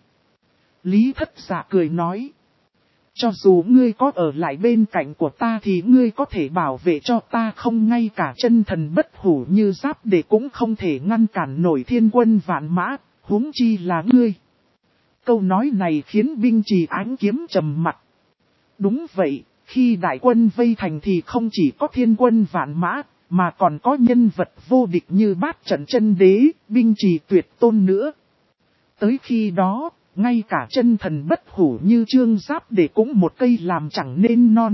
Lý Thất Dạ cười nói: cho dù ngươi có ở lại bên cạnh của ta thì ngươi có thể bảo vệ cho ta không, ngay cả chân thần bất hủ như Giáp Để cũng không thể ngăn cản nổi thiên quân vạn mã, huống chi là ngươi. Câu nói này khiến binh trì ánh kiếm trầm mặt. Đúng vậy, khi đại quân vây thành thì không chỉ có thiên quân vạn mã, mà còn có nhân vật vô địch như Bát Trận Chân Đế, binh trì tuyệt tôn nữa. Tới khi đó, ngay cả chân thần bất hủ như Trương Giáp Để cũng một cây làm chẳng nên non.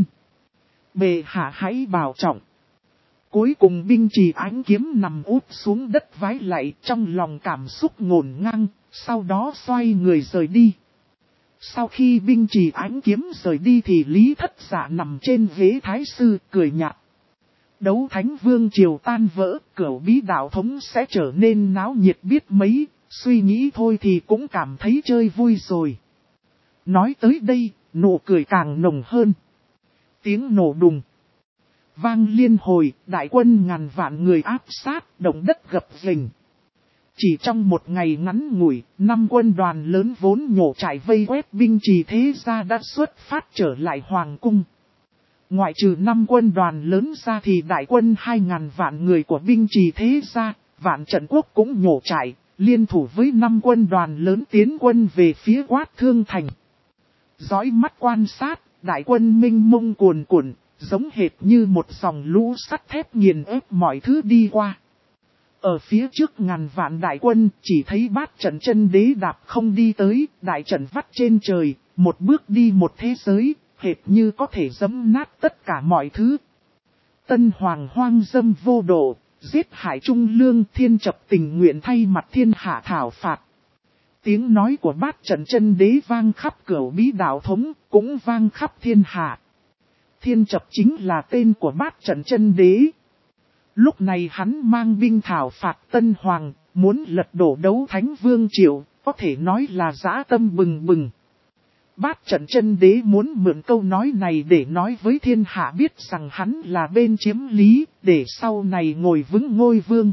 Bệ hạ hãy bảo trọng. Cuối cùng binh trì ánh kiếm nằm úp xuống đất vái lạy, trong lòng cảm xúc ngổn ngang, sau đó xoay người rời đi. Sau khi binh trì ánh kiếm rời đi thì Lý Thất Dạ nằm trên ghế thái sư cười nhạt. Đấu Thánh Vương triều tan vỡ, Cửu Bí đạo thống sẽ trở nên náo nhiệt biết mấy. Suy nghĩ thôi thì cũng cảm thấy chơi vui rồi. Nói tới đây, nụ cười càng nồng hơn. Tiếng nổ đùng vang liên hồi, đại quân ngàn vạn người áp sát, động đất gập ghềnh. Chỉ trong một ngày ngắn ngủi, 5 quân đoàn lớn vốn nhổ trải vây quét binh trì thế gia đã xuất phát trở lại hoàng cung. Ngoại trừ 5 quân đoàn lớn ra thì đại quân 2.000 vạn người của binh trì thế gia, Vạn Trận Quốc cũng nhổ trải. Liên thủ với 5 quân đoàn lớn tiến quân về phía Quát Thương Thành. Dõi mắt quan sát, đại quân minh mông cuồn cuộn, giống hệt như một dòng lũ sắt thép nghiền ép mọi thứ đi qua. Ở phía trước ngàn vạn đại quân, chỉ thấy Bát Trận Chân Đế đạp không đi tới, đại trận vắt trên trời, một bước đi một thế giới, hệt như có thể giẫm nát tất cả mọi thứ. Tân Hoàng hoang dâm vô độ, giết hại trung lương, Thiên Chập tình nguyện thay mặt thiên hạ thảo phạt. Tiếng nói của Bát Trận Chân Đế vang khắp Cửu Bí đạo thống, cũng vang khắp thiên hạ. Thiên Chập chính là tên của Bát Trận Chân Đế. Lúc này hắn mang binh thảo phạt Tân Hoàng, muốn lật đổ Đấu Thánh Vương Triều, có thể nói là dã tâm bừng bừng. Bát Trận Chân Đế muốn mượn câu nói này để nói với thiên hạ biết rằng hắn là bên chiếm lý, để sau này ngồi vững ngôi vương.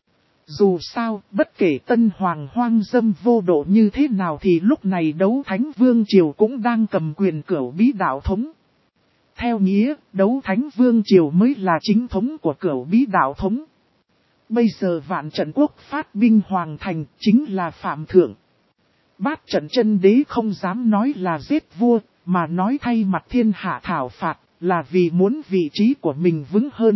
Dù sao, bất kể Tân Hoàng hoang dâm vô độ như thế nào thì lúc này Đấu Thánh Vương Triều cũng đang cầm quyền Cửu Bí đạo thống. Theo nghĩa, Đấu Thánh Vương Triều mới là chính thống của Cửu Bí đạo thống. Bây giờ Vạn Trận Quốc phát binh hoàng thành chính là phạm thượng. Bát Trận Chân Đế không dám nói là giết vua, mà nói thay mặt thiên hạ thảo phạt, là vì muốn vị trí của mình vững hơn.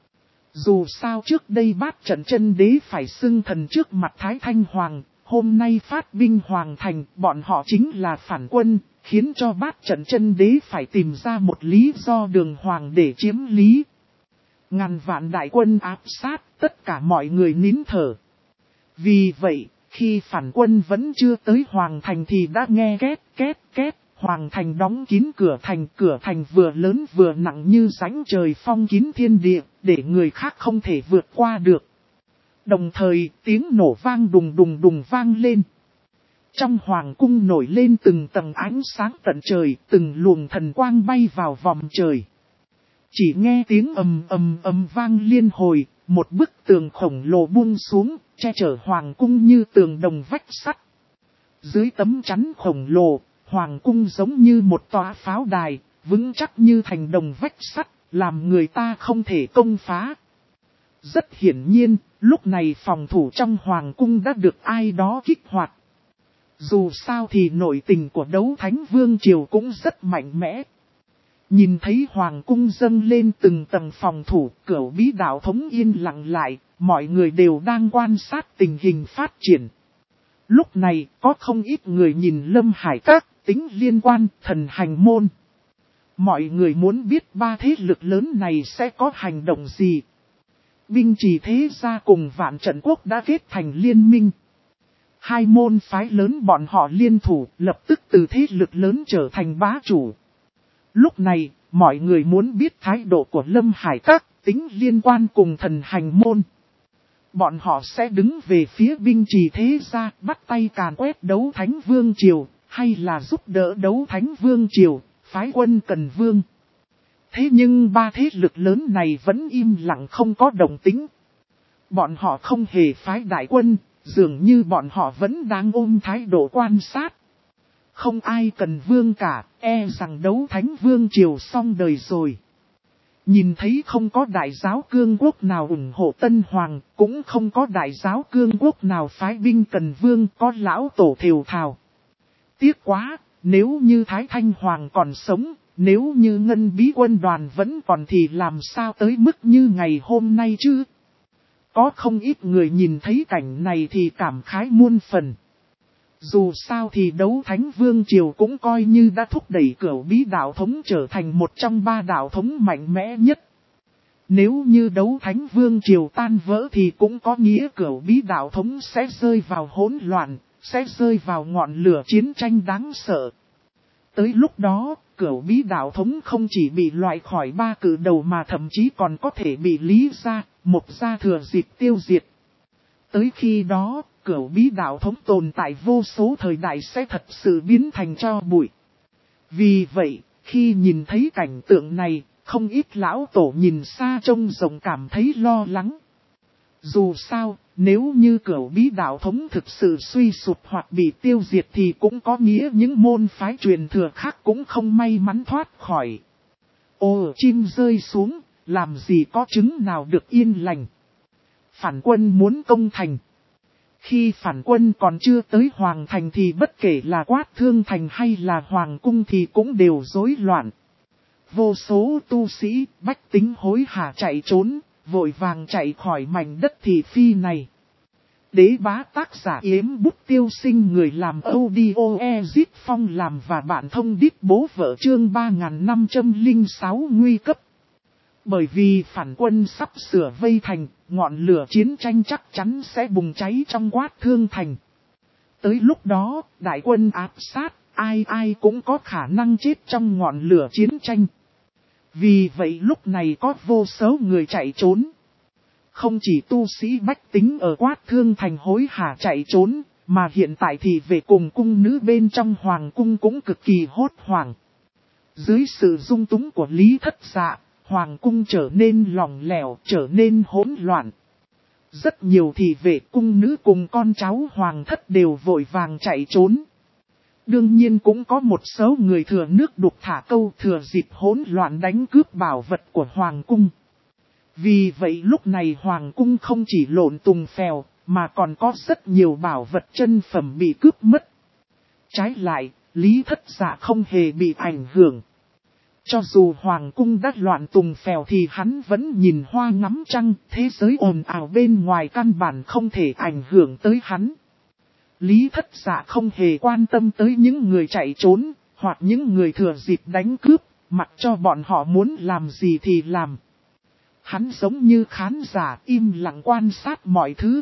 Dù sao trước đây Bát Trận Chân Đế phải xưng thần trước mặt Thái Thanh Hoàng, hôm nay phát binh hoàng thành, bọn họ chính là phản quân, khiến cho Bát Trận Chân Đế phải tìm ra một lý do đường hoàng để chiếm lý. Ngàn vạn đại quân áp sát, tất cả mọi người nín thở. Vì vậy, khi phản quân vẫn chưa tới hoàng thành thì đã nghe két két két, hoàng thành đóng kín cửa thành vừa lớn vừa nặng như rãnh trời phong kín thiên địa, để người khác không thể vượt qua được. Đồng thời, tiếng nổ vang đùng đùng đùng vang lên. Trong hoàng cung nổi lên từng tầng ánh sáng tận trời, từng luồng thần quang bay vào vòng trời. Chỉ nghe tiếng ầm ầm ầm vang liên hồi, một bức tường khổng lồ buông xuống, che chở hoàng cung như tường đồng vách sắt. Dưới tấm chắn khổng lồ, hoàng cung giống như một tòa pháo đài, vững chắc như thành đồng vách sắt, làm người ta không thể công phá. Rất hiển nhiên, lúc này phòng thủ trong hoàng cung đã được ai đó kích hoạt. Dù sao thì nội tình của Đấu Thánh Vương Triều cũng rất mạnh mẽ. Nhìn thấy hoàng cung dâng lên từng tầng phòng thủ, Cửu Bí đạo thống yên lặng lại, mọi người đều đang quan sát tình hình phát triển. Lúc này, có không ít người nhìn Lâm Hải Các, Tính Liên Quan, Thần Hành Môn. Mọi người muốn biết ba thế lực lớn này sẽ có hành động gì. Binh Trì Thế Gia cùng Vạn Trận Quốc đã kết thành liên minh. Hai môn phái lớn bọn họ liên thủ, lập tức từ thế lực lớn trở thành bá chủ. Lúc này, mọi người muốn biết thái độ của Lâm Hải Các, Tính Liên Quan cùng Thần Hành Môn. Bọn họ sẽ đứng về phía Binh Trì Thế Gia, bắt tay càn quét Đấu Thánh Vương Triều, hay là giúp đỡ Đấu Thánh Vương Triều, phái quân Cần Vương. Thế nhưng ba thế lực lớn này vẫn im lặng không có động tĩnh. Bọn họ không hề phái đại quân, dường như bọn họ vẫn đang ôm thái độ quan sát. Không ai cần vương cả, e rằng Đấu Thánh Vương Triều xong đời rồi. Nhìn thấy không có đại giáo cương quốc nào ủng hộ Tân Hoàng, cũng không có đại giáo cương quốc nào phái binh Cần Vương, có lão tổ thều thào. Tiếc quá, nếu như Thái Thanh Hoàng còn sống, nếu như Ngân Bí Quân đoàn vẫn còn thì làm sao tới mức như ngày hôm nay chứ? Có không ít người nhìn thấy cảnh này thì cảm khái muôn phần. Dù sao thì Đấu Thánh Vương Triều cũng coi như đã thúc đẩy Cửu Bí đạo thống trở thành một trong ba đạo thống mạnh mẽ nhất. Nếu như Đấu Thánh Vương Triều tan vỡ thì cũng có nghĩa Cửu Bí đạo thống sẽ rơi vào hỗn loạn, sẽ rơi vào ngọn lửa chiến tranh đáng sợ. Tới lúc đó, Cửu Bí đạo thống không chỉ bị loại khỏi ba cự đầu mà thậm chí còn có thể bị Lý Gia, Mộc Gia thừa dịp tiêu diệt. Tới khi đó, Cửu Bí đạo thống tồn tại vô số thời đại sẽ thật sự biến thành tro bụi. Vì vậy, khi nhìn thấy cảnh tượng này, không ít lão tổ nhìn xa trông rộng cảm thấy lo lắng. Dù sao, nếu như Cửu Bí đạo thống thực sự suy sụp hoặc bị tiêu diệt thì cũng có nghĩa những môn phái truyền thừa khác cũng không may mắn thoát khỏi. Ồ, chim rơi xuống, làm gì có trứng nào được yên lành. Phản quân muốn công thành. Khi phản quân còn chưa tới Hoàng Thành thì bất kể là Quát Thương Thành hay là Hoàng Cung thì cũng đều rối loạn. Vô số tu sĩ, bách tính hối hả chạy trốn, vội vàng chạy khỏi mảnh đất thị phi này. Đế bá tác giả Yếm Bút Tiêu Sinh, người làm audio Ezit Phong làm và bạn thông đít bố vợ, chương 3506 nguy cấp. Bởi vì phản quân sắp sửa vây thành, ngọn lửa chiến tranh chắc chắn sẽ bùng cháy trong Quát Thương Thành. Tới lúc đó, đại quân áp sát, ai ai cũng có khả năng chết trong ngọn lửa chiến tranh. Vì vậy lúc này có vô số người chạy trốn. Không chỉ tu sĩ bách tính ở Quát Thương Thành hối hả chạy trốn, mà hiện tại thì về cùng cung nữ bên trong hoàng cung cũng cực kỳ hốt hoảng. Dưới sự dung túng của Lý Thất Dạ, hoàng cung trở nên lỏng lẻo, trở nên hỗn loạn. Rất nhiều thị vệ cung nữ cùng con cháu hoàng thất đều vội vàng chạy trốn. Đương nhiên cũng có một số người thừa nước đục thả câu, thừa dịp hỗn loạn đánh cướp bảo vật của hoàng cung. Vì vậy lúc này hoàng cung không chỉ lộn tùng phèo, mà còn có rất nhiều bảo vật chân phẩm bị cướp mất. Trái lại, Lý Thất Dạ không hề bị ảnh hưởng. Cho dù hoàng cung đã loạn tùng phèo thì hắn vẫn nhìn hoa ngắm trăng, thế giới ồn ào bên ngoài căn bản không thể ảnh hưởng tới hắn. Lý Thất Dạ không hề quan tâm tới những người chạy trốn, hoặc những người thừa dịp đánh cướp, mặc cho bọn họ muốn làm gì thì làm. Hắn giống như khán giả im lặng quan sát mọi thứ.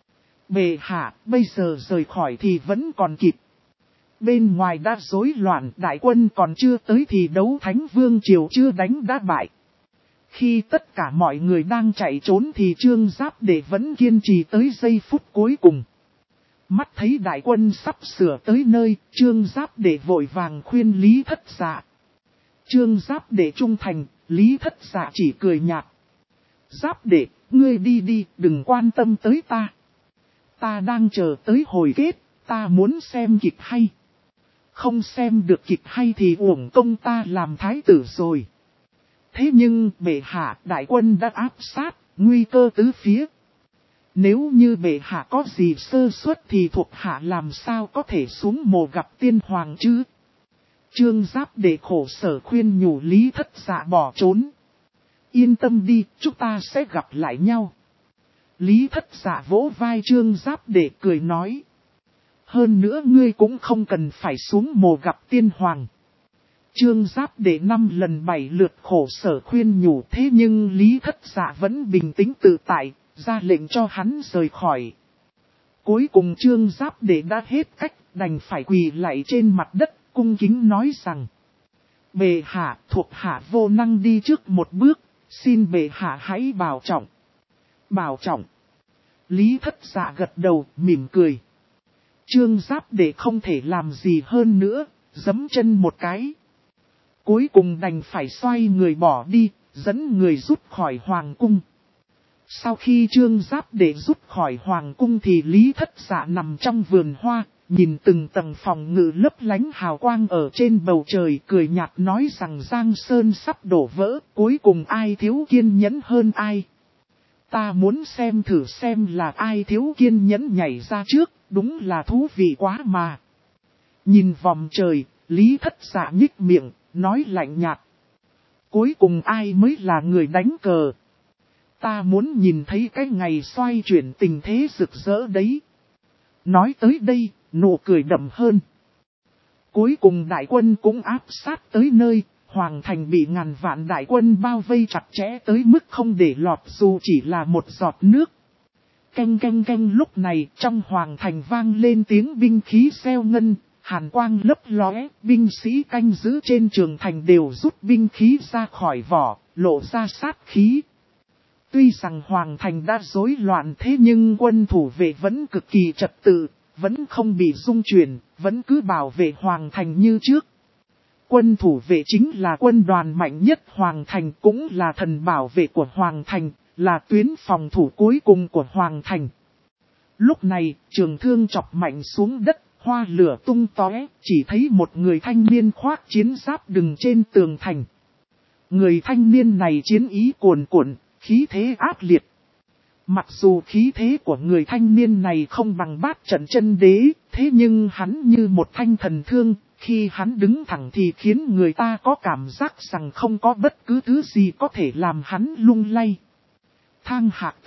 Bệ hạ, bây giờ rời khỏi thì vẫn còn kịp. Bên ngoài đã rối loạn, đại quân còn chưa tới thì đấu thánh vương triều chưa đánh đã bại. Khi tất cả mọi người đang chạy trốn thì Trương Giáp Đệ vẫn kiên trì tới giây phút cuối cùng. Mắt thấy đại quân sắp sửa tới nơi, Trương Giáp Đệ vội vàng khuyên Lý Thất Dạ. Trương Giáp Đệ trung thành, Lý Thất Dạ chỉ cười nhạt. Giáp Đệ, ngươi đi đi, đừng quan tâm tới ta. Ta đang chờ tới hồi kết, ta muốn xem kịch hay. Không xem được kịch hay thì uổng công ta làm thái tử rồi. Thế nhưng bệ hạ, đại quân đã áp sát, nguy cơ tứ phía. Nếu như bệ hạ có gì sơ suất thì thuộc hạ làm sao có thể xuống mồ gặp tiên hoàng chứ? Trương Giáp Đệ khổ sở khuyên nhủ Lý Thất Dạ bỏ trốn. Yên tâm đi, chúng ta sẽ gặp lại nhau. Lý Thất Dạ vỗ vai Trương Giáp Đệ cười nói. Hơn nữa ngươi cũng không cần phải xuống mồ gặp tiên hoàng. Trương Giáp Đệ 5 lần 7 lượt khổ sở khuyên nhủ, thế nhưng Lý Thất Dạ vẫn bình tĩnh tự tại, ra lệnh cho hắn rời khỏi. Cuối cùng Trương Giáp Đệ đã hết cách, đành phải quỳ lạy trên mặt đất, cung kính nói rằng. Bệ hạ, thuộc hạ vô năng đi trước một bước, xin bệ hạ hãy bảo trọng. Bảo trọng. Lý Thất Dạ gật đầu, mỉm cười. Trương Giáp Đệ không thể làm gì hơn nữa, giẫm chân một cái. Cuối cùng đành phải xoay người bỏ đi, dẫn người rút khỏi hoàng cung. Sau khi Trương Giáp Đệ rút khỏi hoàng cung thì Lý Thất Dạ nằm trong vườn hoa, nhìn từng tầng phòng ngự lấp lánh hào quang ở trên bầu trời, cười nhạt nói rằng Giang Sơn sắp đổ vỡ, cuối cùng ai thiếu kiên nhẫn hơn ai. Ta muốn xem thử xem là ai thiếu kiên nhẫn nhảy ra trước, đúng là thú vị quá mà. Nhìn vòng trời, Lý Thất Dạ nhích miệng, nói lạnh nhạt. Cuối cùng ai mới là người đánh cờ? Ta muốn nhìn thấy cái ngày xoay chuyển tình thế rực rỡ đấy. Nói tới đây, nụ cười đậm hơn. Cuối cùng đại quân cũng áp sát tới nơi, hoàng thành bị ngàn vạn đại quân bao vây chặt chẽ tới mức không để lọt dù chỉ là một giọt nước. Canh canh canh, lúc này trong hoàng thành vang lên tiếng binh khí reo ngân, hàn quang lấp lóe, binh sĩ canh giữ trên trường thành đều rút binh khí ra khỏi vỏ, lộ ra sát khí. Tuy rằng hoàng thành đã rối loạn thế nhưng quân thủ vệ vẫn cực kỳ trật tự, vẫn không bị rung chuyển, vẫn cứ bảo vệ hoàng thành như trước. Quân thủ vệ chính là quân đoàn mạnh nhất hoàng thành, cũng là thần bảo vệ của hoàng thành, là tuyến phòng thủ cuối cùng của hoàng thành. Lúc này, trường thương chọc mạnh xuống đất, hoa lửa tung tóe, chỉ thấy một người thanh niên khoác chiến giáp đứng trên tường thành. Người thanh niên này chiến ý cuồn cuộn, khí thế ác liệt. Mặc dù khí thế của người thanh niên này không bằng Bát Trận Chân Đế, thế nhưng hắn như một thanh thần thương, khi hắn đứng thẳng thì khiến người ta có cảm giác rằng không có bất cứ thứ gì có thể làm hắn lung lay. Thang Hạc Tường,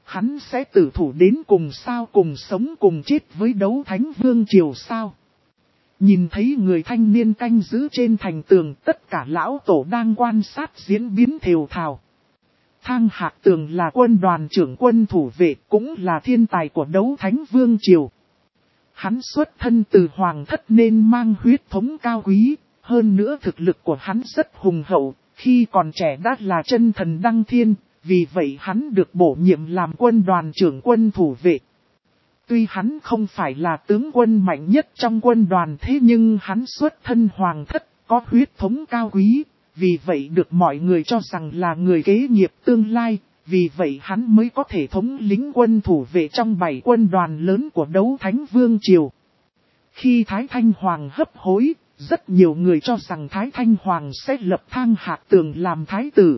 Hắn sẽ tử thủ đến cùng sao, cùng sống cùng chết với Đấu Thánh Vương Triều sao? Nhìn thấy người thanh niên canh giữ trên thành tường, tất cả lão tổ đang quan sát diễn biến thều thào. Thang Hạc Tường là quân đoàn trưởng quân thủ vệ, cũng là thiên tài của Đấu Thánh Vương Triều. Hắn xuất thân từ hoàng thất nên mang huyết thống cao quý, hơn nữa thực lực của hắn rất hùng hậu, khi còn trẻ đã là chân thần đăng thiên, vì vậy hắn được bổ nhiệm làm quân đoàn trưởng quân thủ vệ. Tuy hắn không phải là tướng quân mạnh nhất trong quân đoàn, thế nhưng hắn xuất thân hoàng thất, có huyết thống cao quý, vì vậy được mọi người cho rằng là người kế nghiệp tương lai, vì vậy hắn mới có thể thống lĩnh quân thủ vệ trong 7 quân đoàn lớn của Đấu Thánh Vương Triều. Khi Thái Thanh Hoàng hấp hối, rất nhiều người cho rằng Thái Thanh Hoàng sẽ lập Thang Hạc Tường làm thái tử.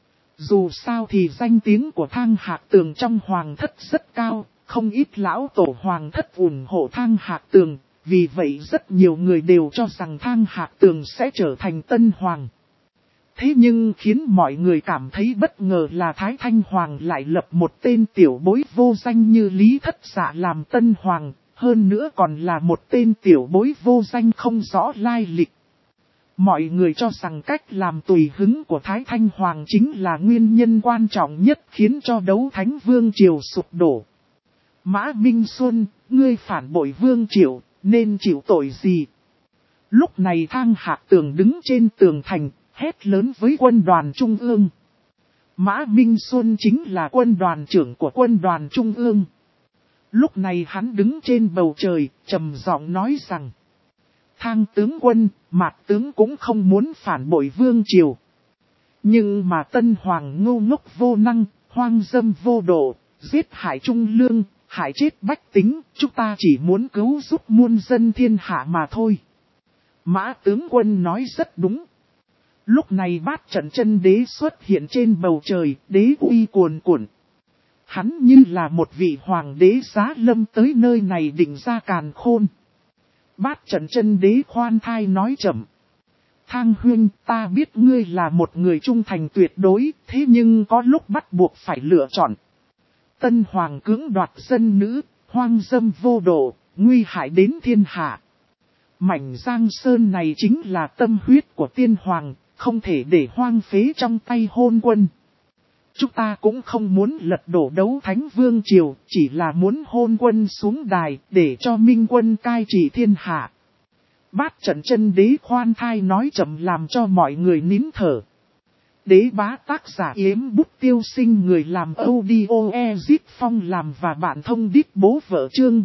Dù sao thì danh tiếng của Thang Hạc Tường trong hoàng thất rất cao, không ít lão tổ hoàng thất ủng hộ Thang Hạc Tường, vì vậy rất nhiều người đều cho rằng Thang Hạc Tường sẽ trở thành tân hoàng. Thế nhưng khiến mọi người cảm thấy bất ngờ là Thái Thanh Hoàng lại lập một tên tiểu bối vô danh như Lý Thất Dạ làm tân hoàng, hơn nữa còn là một tên tiểu bối vô danh không rõ lai lịch. Mọi người cho rằng cách làm tùy hứng của Thái Thanh Hoàng chính là nguyên nhân quan trọng nhất khiến cho Đấu Thánh Vương Triều sụp đổ. Mã Minh Xuân, ngươi phản bội Vương Triều, nên chịu tội gì? Lúc này Thang Hạc Tường đứng trên tường thành, hét lớn với quân đoàn Trung ương. Mã Minh Xuân chính là quân đoàn trưởng của quân đoàn Trung ương. Lúc này hắn đứng trên bầu trời, trầm giọng nói rằng: Thang tướng quân, Mạc tướng cũng không muốn phản bội Vương Triều. Nhưng mà Tân Hoàng ngu ngốc vô năng, hoang dâm vô độ, giết hại trung lương, hại chết bách tính, chúng ta chỉ muốn cứu giúp muôn dân thiên hạ mà thôi. Mã tướng quân nói rất đúng. Lúc này Bát Trận Chân Đế xuất hiện trên bầu trời, đế uy cuồn cuộn. Hắn như là một vị hoàng đế giá lâm tới nơi này định ra càn khôn. Bát Trận Chân Đế khoan thai nói chậm: Thang huynh, ta biết ngươi là một người trung thành tuyệt đối, thế nhưng có lúc bắt buộc phải lựa chọn. Tân hoàng cưỡng đoạt dân nữ, hoang dâm vô độ, nguy hại đến thiên hạ. Mảnh Giang Sơn này chính là tâm huyết của tiên hoàng, không thể để hoang phế trong tay hôn quân. Chúng ta cũng không muốn lật đổ Đấu Thánh Vương Triều, chỉ là muốn hôn quân xuống đài để cho minh quân cai trị thiên hạ. Bát Trận Chân Đế khoan thai nói chậm làm cho mọi người nín thở. Đế bá tác giả Yếm Bút Tiêu Sinh, người làm audio Ezit Phong làm và bạn thông đít bố vợ, chương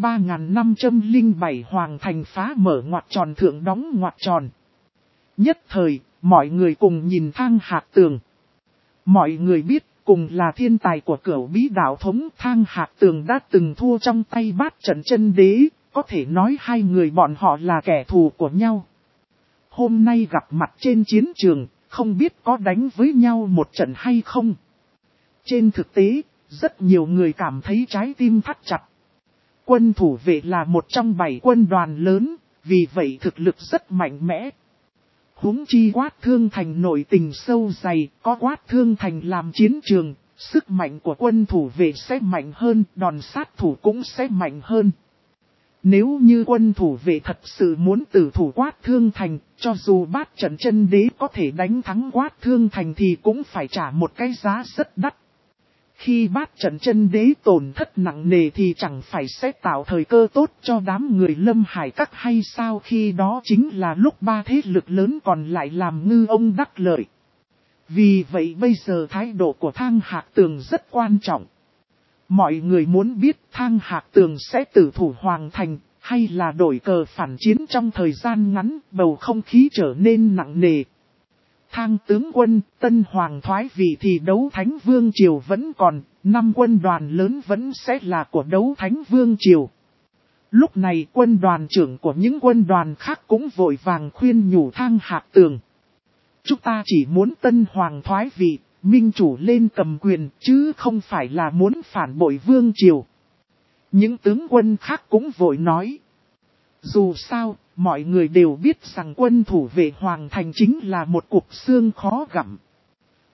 3507 Hoàng Thành phá mở ngoặc tròn thượng đóng ngoặc tròn. Nhất thời, mọi người cùng nhìn Thang Hạc Tường. Mọi người biết, cùng là thiên tài của Cửu Bí đạo thống, Thang Hạc Tường đã từng thua trong tay Bát Trận Chân Đế, có thể nói hai người bọn họ là kẻ thù của nhau. Hôm nay gặp mặt trên chiến trường, không biết có đánh với nhau một trận hay không. Trên thực tế, rất nhiều người cảm thấy trái tim thắt chặt. Quân thủ vệ là một trong 7 quân đoàn lớn, vì vậy thực lực rất mạnh mẽ. Huống chi Quát Thương Thành nội tình sâu dày, có Quát Thương Thành làm chiến trường, sức mạnh của quân thủ vệ sẽ mạnh hơn, đòn sát thủ cũng sẽ mạnh hơn. Nếu như quân thủ vệ thật sự muốn tử thủ Quát Thương Thành, cho dù Bát Trận Chân Đế có thể đánh thắng Quát Thương Thành thì cũng phải trả một cái giá rất đắt. Khi Bát Trận Chân Đế tổn thất nặng nề thì chẳng phải sẽ tạo thời cơ tốt cho đám người Lâm Hải Các hay sao, khi đó chính là lúc 3 thế lực lớn còn lại làm ngư ông đắc lợi. Vì vậy bây giờ thái độ của Thang Hạc Tường rất quan trọng. Mọi người muốn biết Thang Hạc Tường sẽ tử thủ Hoàng Thành, hay là đổi cờ phản chiến trong thời gian ngắn, bầu không khí trở nên nặng nề. Thang tướng quân, Tân Hoàng thoái vị thì Đấu Thánh Vương Triều vẫn còn, 5 quân đoàn lớn vẫn sẽ là của Đấu Thánh Vương Triều. Lúc này quân đoàn trưởng của những quân đoàn khác cũng vội vàng khuyên nhủ Thang Hạc Tường. Chúng ta chỉ muốn Tân Hoàng thoái vị, minh chủ lên cầm quyền, chứ không phải là muốn phản bội Vương Triều. Những tướng quân khác cũng vội nói. Dù sao, mọi người đều biết rằng quân thủ vệ Hoàng Thành chính là một cục xương khó gặm.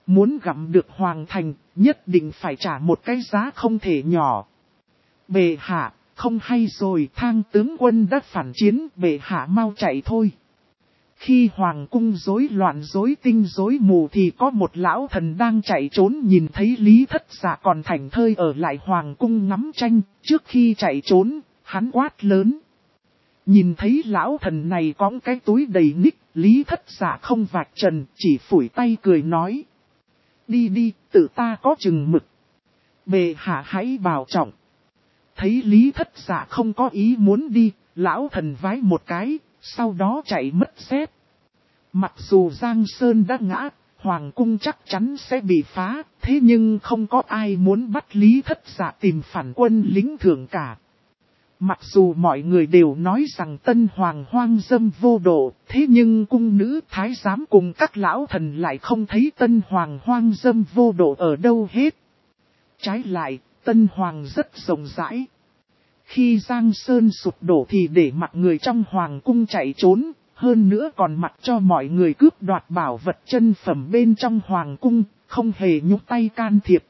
Muốn gặm được hoàng thành, nhất định phải trả một cái giá không thể nhỏ. Bệ hạ, không hay rồi, Thang tướng quân đã phản chiến, bệ hạ mau chạy thôi. Khi hoàng cung rối loạn rối tinh rối mù thì có một lão thần đang chạy trốn, nhìn thấy Lý Thất Dạ còn thảnh thơi ở lại hoàng cung ngắm tranh. Trước khi chạy trốn, hắn quát lớn. Nhìn thấy lão thần này cõng cái túi đầy ních, Lý Thất Dạ không vạch trần, chỉ phủi tay cười nói. Đi đi, tự ta có chừng mực. Bệ hạ hãy bảo trọng. Thấy Lý Thất Dạ không có ý muốn đi, lão thần vái một cái, sau đó chạy mất dép. Mặc dù Giang Sơn đã ngã, hoàng cung chắc chắn sẽ bị phá, thế nhưng không có ai muốn bắt Lý Thất Dạ tìm phản quân lính thưởng cả. Mặc dù mọi người đều nói rằng tân hoàng hoang dâm vô độ, thế nhưng cung nữ thái giám cùng các lão thần lại không thấy tân hoàng hoang dâm vô độ ở đâu hết. Trái lại, tân hoàng rất rộng rãi. Khi Giang Sơn sụp đổ thì để mặc người trong hoàng cung chạy trốn, hơn nữa còn mặc cho mọi người cướp đoạt bảo vật chân phẩm bên trong hoàng cung, không hề nhúc tay can thiệp.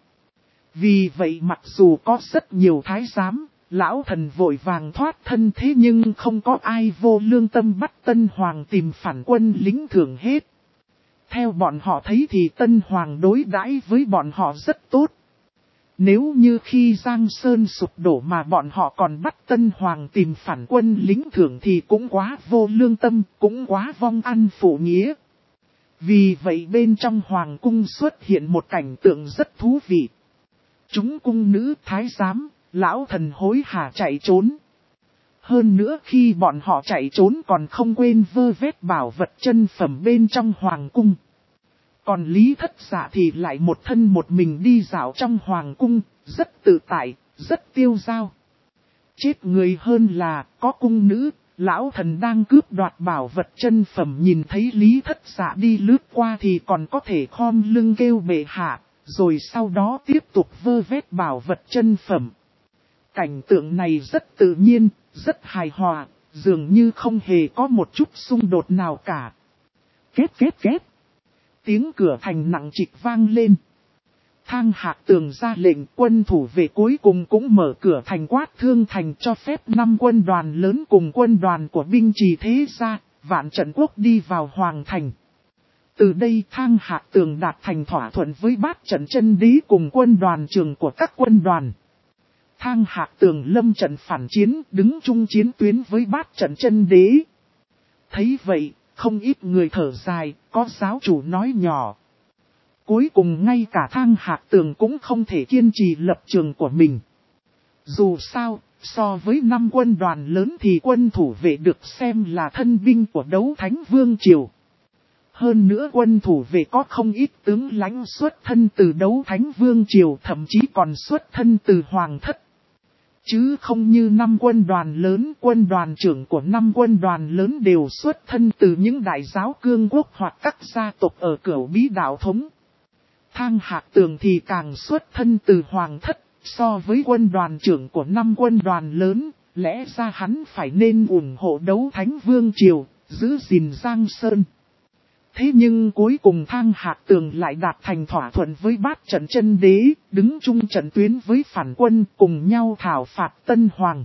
Vì vậy mặc dù có rất nhiều thái giám, lão thần vội vàng thoát thân, thế nhưng không có ai vô lương tâm bắt tân hoàng tìm phản quân lính thưởng hết. Theo bọn họ thấy thì tân hoàng đối đãi với bọn họ rất tốt. Nếu như khi Giang Sơn sụp đổ mà bọn họ còn bắt tân hoàng tìm phản quân lính thưởng thì cũng quá vô lương tâm, cũng quá vong ăn phụ nghĩa. Vì vậy bên trong hoàng cung xuất hiện một cảnh tượng rất thú vị. Chúng cung nữ thái giám, lão thần hối hả chạy trốn. Hơn nữa khi bọn họ chạy trốn còn không quên vơ vét bảo vật chân phẩm bên trong hoàng cung. Còn Lý Thất Dạ thì lại một thân một mình đi dạo trong hoàng cung, rất tự tại, rất tiêu dao. Chết người hơn là có cung nữ, lão thần đang cướp đoạt bảo vật chân phẩm, nhìn thấy Lý Thất Dạ đi lướt qua thì còn có thể khom lưng kêu bệ hạ, rồi sau đó tiếp tục vơ vét bảo vật chân phẩm. Cảnh tượng này rất tự nhiên, rất hài hòa, dường như không hề có một chút xung đột nào cả. Kết. Tiếng cửa thành nặng trịch vang lên. Thang Hạc Tường ra lệnh, quân thủ vệ cuối cùng cũng mở cửa thành quát Thương Thành, cho phép 5 quân đoàn lớn cùng quân đoàn của binh trì thế gia, Vạn Trận Quốc đi vào hoàng thành. Từ đây Thang Hạc Tường đạt thành thỏa thuận với Bát Trận Chân Đế cùng quân đoàn trưởng của các quân đoàn. Thang Hạc Tường lâm trận phản chiến, đứng chung chiến tuyến với Bát Trận Chân Đế. Thấy vậy, không ít người thở dài, có giáo chủ nói nhỏ. Cuối cùng ngay cả Thang Hạc Tường cũng không thể kiên trì lập trường của mình. Dù sao, so với 5 quân đoàn lớn thì quân thủ vệ được xem là thân binh của Đấu Thánh Vương Triều. Hơn nữa quân thủ vệ có không ít tướng lãnh xuất thân từ Đấu Thánh Vương Triều, thậm chí còn xuất thân từ Hoàng Thất. Chứ không như 5 quân đoàn lớn, quân đoàn trưởng của 5 quân đoàn lớn đều xuất thân từ những đại giáo cương quốc hoặc các gia tộc ở Cửu Bí Đạo Thống. Thang Hạc Tường thì càng xuất thân từ Hoàng Thất, so với quân đoàn trưởng của 5 quân đoàn lớn, lẽ ra hắn phải nên ủng hộ Đấu Thánh Vương Triều, giữ gìn Giang Sơn. Thế nhưng cuối cùng Thang Hạc Tường lại đạt thành thỏa thuận với Bát Trận Chân Đế, đứng chung trận tuyến với phản quân, cùng nhau thảo phạt Tân Hoàng.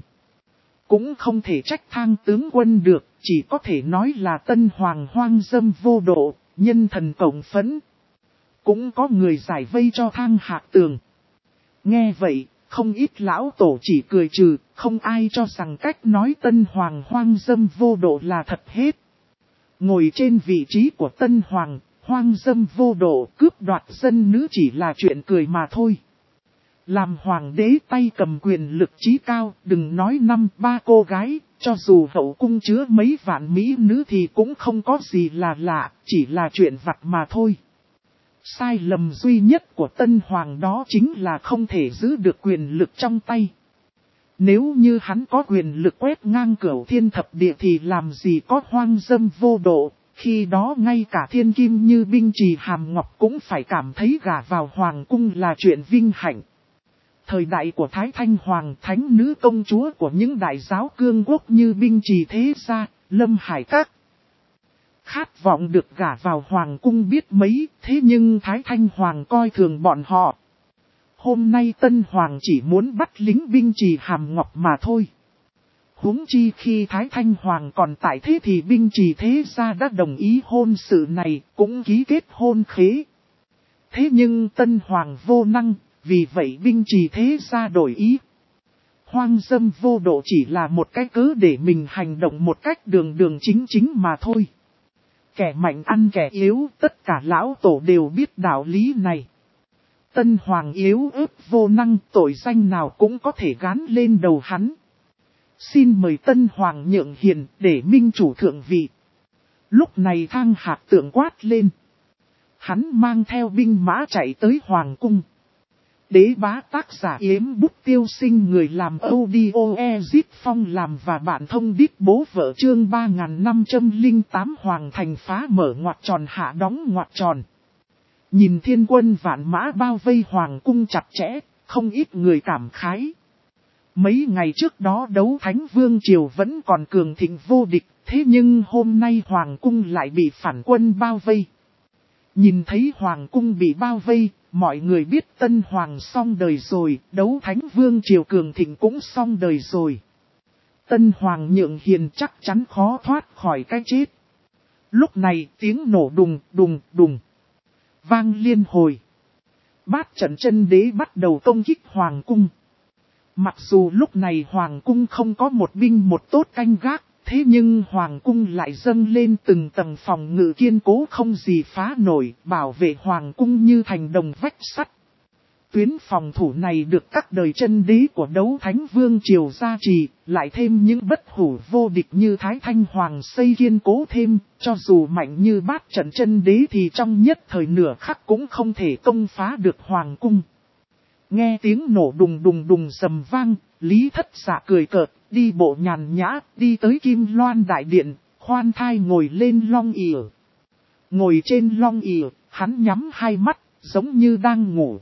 Cũng không thể trách Thang tướng quân được, chỉ có thể nói là Tân Hoàng hoang dâm vô độ, nhân thần cộng phẫn. Cũng có người giải vây cho Thang Hạc Tường. Nghe vậy, không ít lão tổ chỉ cười trừ, không ai cho rằng cách nói Tân Hoàng hoang dâm vô độ là thật hết. Ngồi trên vị trí của Tân Hoàng, hoang dâm vô độ, cướp đoạt dân nữ chỉ là chuyện cười mà thôi. Làm hoàng đế tay cầm quyền lực trí cao, đừng nói 5-3 cô gái, cho dù hậu cung chứa mấy vạn mỹ nữ thì cũng không có gì là lạ, chỉ là chuyện vặt mà thôi. Sai lầm duy nhất của Tân Hoàng đó chính là không thể giữ được quyền lực trong tay. Nếu như hắn có quyền lực quét ngang Cửu Thiên Thập Địa thì làm gì có hoang dâm vô độ, khi đó ngay cả thiên kim như binh trì Hàm Ngọc cũng phải cảm thấy gả vào hoàng cung là chuyện vinh hạnh. Thời đại của Thái Thanh Hoàng, thánh nữ công chúa của những đại giáo cương quốc như binh trì thế gia, Lâm Hải Các, khát vọng được gả vào hoàng cung biết mấy, thế nhưng Thái Thanh Hoàng coi thường bọn họ. Hôm nay Tân Hoàng chỉ muốn bắt lính binh Trì Hàm Ngọc mà thôi. Huống chi khi Thái Thanh Hoàng còn tại thế thì binh Trì thế gia đã đồng ý hôn sự này, cũng ký kết hôn khế. Thế nhưng Tân Hoàng vô năng, vì vậy binh Trì thế gia đổi ý. Hoang dâm vô độ chỉ là một cái cớ để mình hành động một cách đường đường chính chính mà thôi. Kẻ mạnh ăn kẻ yếu, tất cả lão tổ đều biết đạo lý này. Tân Hoàng yếu ớt vô năng, tội danh nào cũng có thể gán lên đầu hắn. Xin mời Tân Hoàng nhượng hiền để minh chủ thượng vị. Lúc này Thang Hạc Tượng quát lên. Hắn mang theo binh mã chạy tới Hoàng cung. Đế bá tác giả Yếm Bút Tiêu Sinh người làm audio Ezit Phong làm và bạn thông đít bố vợ chương 3508 Hoàng thành phá mở ngoặc tròn hạ đóng ngoặc tròn. Nhìn thiên quân vạn mã bao vây Hoàng cung chặt chẽ, không ít người cảm khái. Mấy ngày trước đó đấu Thánh Vương Triều vẫn còn cường thịnh vô địch, thế nhưng hôm nay Hoàng cung lại bị phản quân bao vây. Nhìn thấy Hoàng cung bị bao vây, mọi người biết Tân Hoàng xong đời rồi, đấu Thánh Vương Triều cường thịnh cũng xong đời rồi. Tân Hoàng nhượng hiền chắc chắn khó thoát khỏi cái chết. Lúc này tiếng nổ đùng đùng đùng vang liên hồi. Bát trận chân đế bắt đầu công kích Hoàng cung. Mặc dù lúc này Hoàng cung không có một binh một tốt canh gác, thế nhưng Hoàng cung lại dâng lên từng tầng phòng ngự kiên cố không gì phá nổi, bảo vệ Hoàng cung như thành đồng vách sắt. Tuyến phòng thủ này được các đời chân đế của đấu Thánh Vương Triều gia trì, lại thêm những bất hủ vô địch như Thái Thanh Hoàng xây kiên cố thêm, cho dù mạnh như bát trận chân đế thì trong nhất thời nửa khắc cũng không thể công phá được Hoàng cung. Nghe tiếng nổ đùng đùng đùng sầm vang, Lý Thất Dạ cười cợt, đi bộ nhàn nhã, đi tới Kim Loan Đại Điện, khoan thai ngồi lên long ỉa. Ngồi trên long ỉa, hắn nhắm hai mắt, giống như đang ngủ.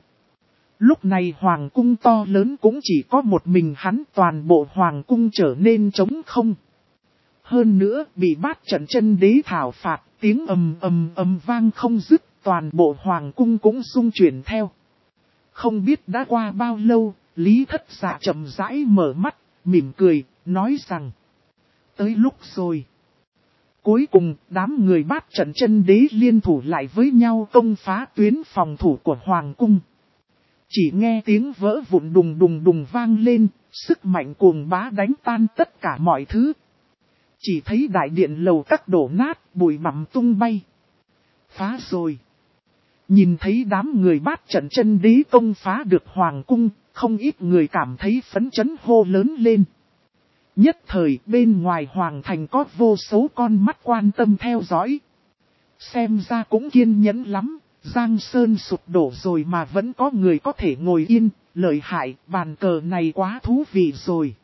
Lúc này Hoàng cung to lớn cũng chỉ có một mình hắn, toàn bộ Hoàng cung trở nên trống không. Hơn nữa, bị bát trận chân đế thảo phạt, tiếng ầm vang không dứt, toàn bộ Hoàng cung cũng rung chuyển theo. Không biết đã qua bao lâu, Lý Thất Dạ chậm rãi mở mắt, mỉm cười, nói rằng: tới lúc rồi. Cuối cùng, đám người bát trận chân đế liên thủ lại với nhau công phá tuyến phòng thủ của Hoàng cung. Chỉ nghe tiếng vỡ vụn đùng đùng đùng vang lên, sức mạnh cuồng bá đánh tan tất cả mọi thứ. Chỉ thấy đại điện lầu các đổ nát, bụi bặm tung bay. Phá rồi. Nhìn thấy đám người bát trận chân đế công phá được Hoàng cung, không ít người cảm thấy phấn chấn hô lớn lên. Nhất thời bên ngoài Hoàng thành có vô số con mắt quan tâm theo dõi. Xem ra cũng kiên nhẫn lắm, Giang Sơn sụp đổ rồi mà vẫn có người có thể ngồi yên, lợi hại, bàn cờ này quá thú vị rồi.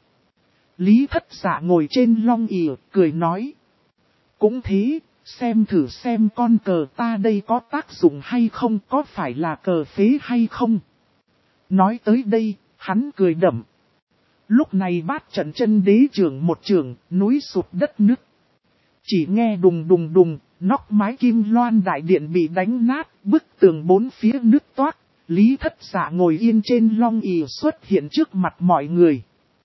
Lý Thất Dạ ngồi trên long ỉa, cười nói. Cũng thế, xem thử xem con cờ ta đây có tác dụng hay không, có phải là cờ phế hay không. Nói tới đây, hắn cười đậm. Lúc này bát trận chân đế trưởng một trường, núi sụp đất nứt. Chỉ nghe đùng đùng đùng, nóc mái Kim Loan Đại Điện bị đánh nát, bức tường bốn phía nứt toác. Lý Thất Dạ ngồi yên trên long ỷ xuất hiện trước mặt mọi người.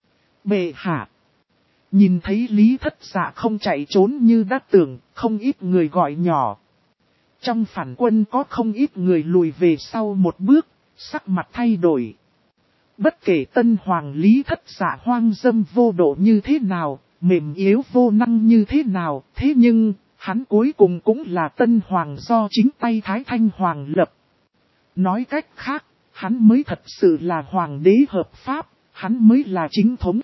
Bệ hạ. Nhìn thấy Lý Thất Dạ không chạy trốn như đã tưởng, không ít người gọi nhỏ. Trong phản quân có không ít người lùi về sau một bước, sắc mặt thay đổi. Bất kể Tân Hoàng Lý Thất Dạ hoang dâm vô độ như thế nào, mềm yếu vô năng như thế nào, thế nhưng, hắn cuối cùng cũng là Tân Hoàng do chính tay Thái Thanh Hoàng lập. Nói cách khác, hắn mới thật sự là Hoàng đế hợp pháp, hắn mới là chính thống.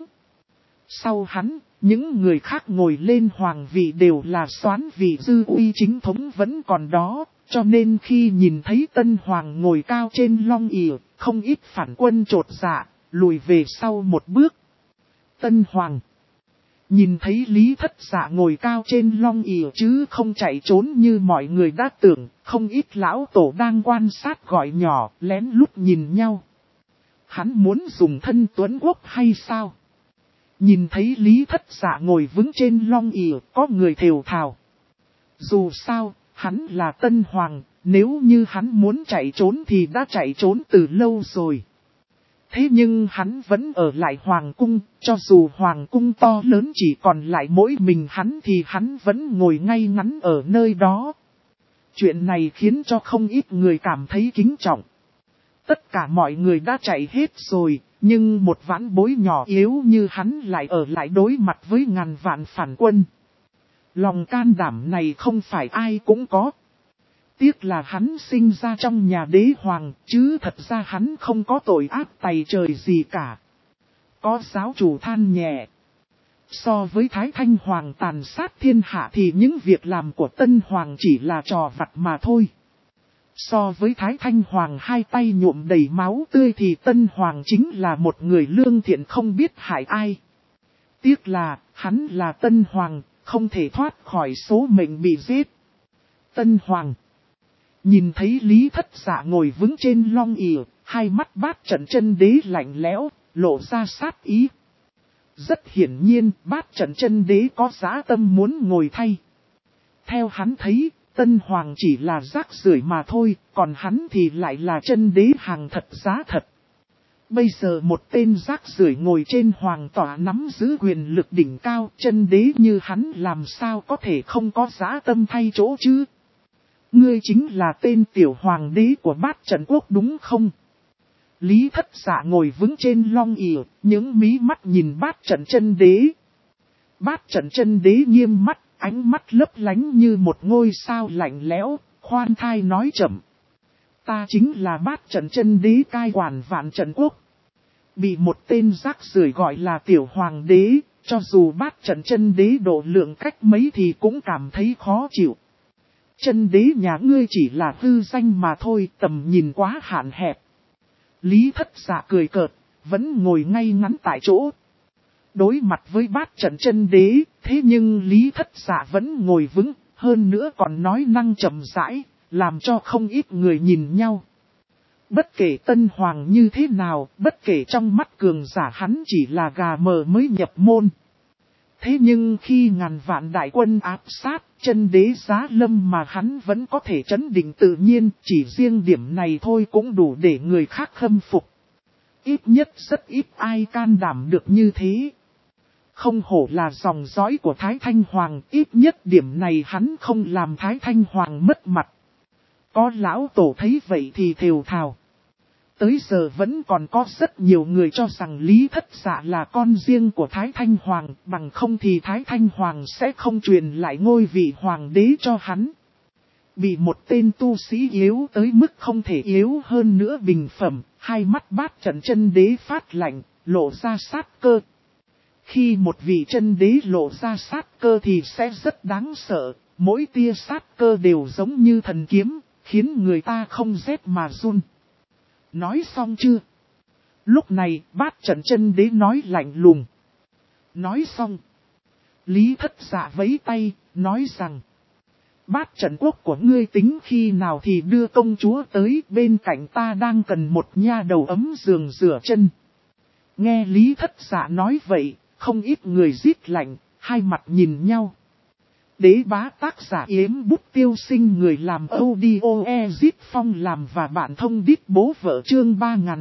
Sau hắn, những người khác ngồi lên hoàng vị đều là soán vị dư uy chính thống vẫn còn đó, cho nên khi nhìn thấy Tân Hoàng ngồi cao trên long ỷ, không ít phản quân chột dạ, lùi về sau một bước. Tân Hoàng nhìn thấy Lý Thất Dạ ngồi cao trên long ỷ chứ không chạy trốn như mọi người đã tưởng, không ít lão tổ đang quan sát gọi nhỏ, lén lút nhìn nhau. Hắn muốn dùng thân tuấn quốc hay sao? Nhìn thấy Lý Thất Dạ ngồi vững trên long ỷ, có người thều thào. Dù sao, hắn là Tân Hoàng, nếu như hắn muốn chạy trốn thì đã chạy trốn từ lâu rồi. Thế nhưng hắn vẫn ở lại Hoàng cung, cho dù Hoàng cung to lớn chỉ còn lại mỗi mình hắn thì hắn vẫn ngồi ngay ngắn ở nơi đó. Chuyện này khiến cho không ít người cảm thấy kính trọng. Tất cả mọi người đã chạy hết rồi, nhưng một vãn bối nhỏ yếu như hắn lại ở lại đối mặt với ngàn vạn phản quân. Lòng can đảm này không phải ai cũng có. Tiếc là hắn sinh ra trong nhà đế hoàng, chứ thật ra hắn không có tội ác tày trời gì cả. Có giáo chủ than nhẹ. So với Thái Thanh Hoàng tàn sát thiên hạ thì những việc làm của Tân Hoàng chỉ là trò vặt mà thôi. So với Thái Thanh Hoàng hai tay nhuộm đầy máu tươi thì Tân Hoàng chính là một người lương thiện không biết hại ai. Tiếc là, hắn là Tân Hoàng, không thể thoát khỏi số mệnh bị giết. Tân Hoàng nhìn thấy Lý Thất Dạ ngồi vững trên long ỷ, hai mắt Bát Trận Chân Đế lạnh lẽo, lộ ra sát ý. Rất hiển nhiên, Bát Trận Chân Đế có dã tâm muốn ngồi thay. Theo hắn thấy, Tân Hoàng chỉ là rác rưởi mà thôi, còn hắn thì lại là chân đế hàng thật giá thật. Bây giờ một tên rác rưởi ngồi trên hoàng tọa nắm giữ quyền lực đỉnh cao, chân đế như hắn làm sao có thể không có dã tâm thay chỗ chứ? Ngươi chính là tên tiểu hoàng đế của Bát Trận Quốc đúng không? Lý Thất Dạ ngồi vững trên long ỷ, những mí mắt nhìn Bát Trận Chân Đế. Bát Trận Chân Đế nghiêm mắt, ánh mắt lấp lánh như một ngôi sao lạnh lẽo, khoan thai nói chậm. Ta chính là Bát Trận Chân Đế cai quản vạn trận quốc. Bị một tên rác rưởi gọi là tiểu hoàng đế, cho dù Bát Trận Chân Đế độ lượng cách mấy thì cũng cảm thấy khó chịu. Chân đế nhà ngươi chỉ là hư danh mà thôi, tầm nhìn quá hạn hẹp. Lý Thất Dạ cười cợt, vẫn ngồi ngay ngắn tại chỗ. Đối mặt với Bát Trận Chân Đế, thế nhưng Lý Thất Dạ vẫn ngồi vững, hơn nữa còn nói năng chậm rãi, làm cho không ít người nhìn nhau. Bất kể Tân Hoàng như thế nào, bất kể trong mắt cường giả hắn chỉ là gà mờ mới nhập môn. Thế nhưng khi ngàn vạn đại quân áp sát, Chân Đế giá lâm mà hắn vẫn có thể trấn định tự nhiên, chỉ riêng điểm này thôi cũng đủ để người khác khâm phục. Ít nhất rất ít ai can đảm được như thế. Không hổ là dòng dõi của Thái Thanh Hoàng, ít nhất điểm này hắn không làm Thái Thanh Hoàng mất mặt. Có lão tổ thấy vậy thì thều thào. Tới giờ vẫn còn có rất nhiều người cho rằng Lý Thất Dạ là con riêng của Thái Thanh Hoàng, bằng không thì Thái Thanh Hoàng sẽ không truyền lại ngôi vị hoàng đế cho hắn. Bị một tên tu sĩ yếu tới mức không thể yếu hơn nữa bình phẩm, hai mắt Bát Trận Chân Đế phát lạnh, lộ ra sát cơ. Khi một vị chân đế lộ ra sát cơ thì sẽ rất đáng sợ, mỗi tia sát cơ đều giống như thần kiếm, khiến người ta không rét mà run. Nói xong chưa? Lúc này Bát Trận Chân Đế nói lạnh lùng. Nói xong. Lý Thất Dạ vẫy tay, nói rằng. Bát Trận Quốc của ngươi tính khi nào thì đưa công chúa tới, bên cạnh ta đang cần một nha đầu ấm giường rửa chân. Nghe Lý Thất Dạ nói vậy, không ít người rít lạnh, hai mặt nhìn nhau. Đế bá tác giả Yếm Bút Tiêu Sinh, người làm audio Ezit Phong làm và bạn thông đít bố vợ chương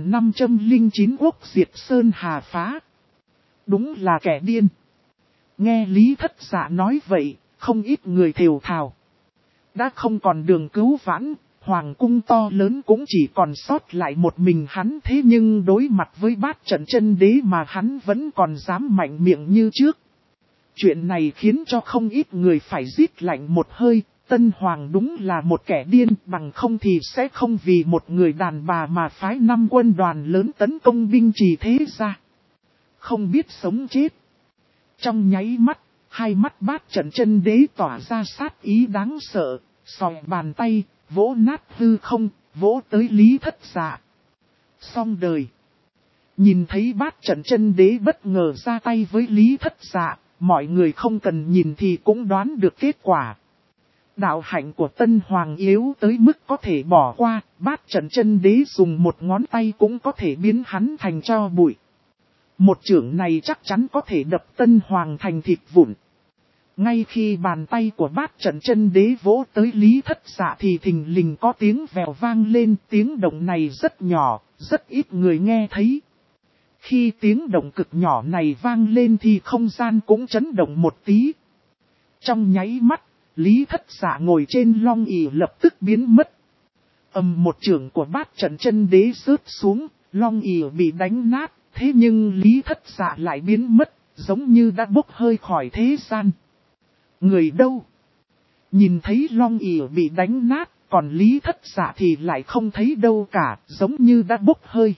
3509 quốc diệt sơn hà phá. Đúng là kẻ điên. Nghe Lý Thất Dạ nói vậy, không ít người thều thào. Đã không còn đường cứu vãn, hoàng cung to lớn cũng chỉ còn sót lại một mình hắn, thế nhưng đối mặt với Bát Trận Chân Đế mà hắn vẫn còn dám mạnh miệng như trước. Chuyện này khiến cho không ít người phải rít lạnh một hơi, Tân Hoàng đúng là một kẻ điên, bằng không thì sẽ không vì một người đàn bà mà phái 5 quân đoàn lớn tấn công binh trì thế gia. Không biết sống chết. Trong nháy mắt, hai mắt Bát Trận Chân Đế tỏa ra sát ý đáng sợ, sòi bàn tay, vỗ nát hư không, vỗ tới Lý Thất Dạ. Xong đời. Nhìn thấy Bát Trận Chân Đế bất ngờ ra tay với Lý Thất Dạ, mọi người không cần nhìn thì cũng đoán được kết quả. Đạo hạnh của Tân Hoàng yếu tới mức có thể bỏ qua, Bát Trận Chân Đế dùng một ngón tay cũng có thể biến hắn thành tro bụi. Một chưởng này chắc chắn có thể đập Tân Hoàng thành thịt vụn. Ngay khi bàn tay của Bát Trận Chân Đế vỗ tới Lý Thất Dạ thì thình lình có tiếng vèo vang lên, tiếng động này rất nhỏ, rất ít người nghe thấy. Khi tiếng động cực nhỏ này vang lên thì không gian cũng chấn động một tí. Trong nháy mắt, Lý Thất Dạ ngồi trên long ỷ lập tức biến mất. Một chưởng của Bát Trận Chân Đế rớt xuống, long ỷ bị đánh nát, thế nhưng Lý Thất Dạ lại biến mất, giống như đã bốc hơi khỏi thế gian. Người đâu? Nhìn thấy long ỷ bị đánh nát, còn Lý Thất Dạ thì lại không thấy đâu cả, giống như đã bốc hơi.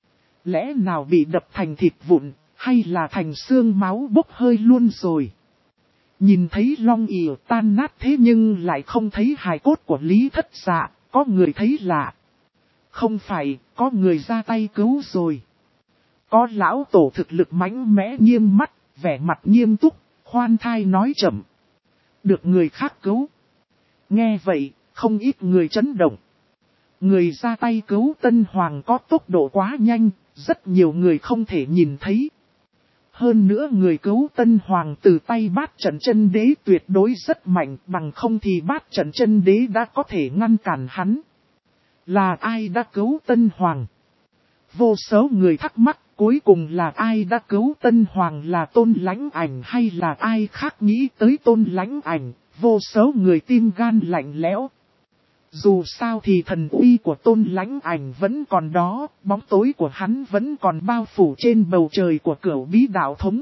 Lẽ nào bị đập thành thịt vụn, hay là thành xương máu bốc hơi luôn rồi? Nhìn thấy long ỷ tan nát thế nhưng lại không thấy hài cốt của Lý Thất Dạ, có người thấy lạ. Không phải, có người ra tay cứu rồi. Có lão tổ thực lực mạnh mẽ nghiêm mắt, vẻ mặt nghiêm túc, khoan thai nói chậm. Được người khác cứu. Nghe vậy, không ít người chấn động. Người ra tay cứu Tân Hoàng có tốc độ quá nhanh, rất nhiều người không thể nhìn thấy. Hơn nữa người cứu Tân Hoàng từ tay Bát Trận Chân Đế tuyệt đối rất mạnh, bằng không thì Bát Trận Chân Đế đã có thể ngăn cản hắn. Là ai đã cứu Tân Hoàng? Vô số người thắc mắc, cuối cùng là ai đã cứu Tân Hoàng, là Tôn Lãnh Ảnh hay là ai khác? Nghĩ tới Tôn Lãnh Ảnh, vô số người tim gan lạnh lẽo. Dù sao thì thần uy của Tôn Lãnh Ảnh vẫn còn đó, bóng tối của hắn vẫn còn bao phủ trên bầu trời của Cửu Bí Đạo Thống.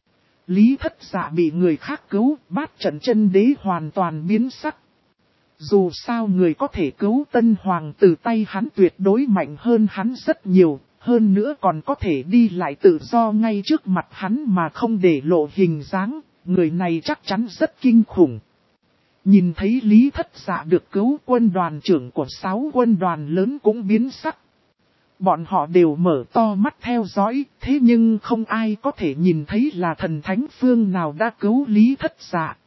Lý Thất Dạ bị người khác cứu, Bát Trận Chân Đế hoàn toàn biến sắc. Dù sao người có thể cứu Tân Hoàng từ tay hắn tuyệt đối mạnh hơn hắn rất nhiều, hơn nữa còn có thể đi lại tự do ngay trước mặt hắn mà không để lộ hình dáng, người này chắc chắn rất kinh khủng. Nhìn thấy Lý Thất Dạ được cứu, quân đoàn trưởng của 6 quân đoàn lớn cũng biến sắc. Bọn họ đều mở to mắt theo dõi, thế nhưng không ai có thể nhìn thấy là thần thánh phương nào đã cứu Lý Thất Dạ.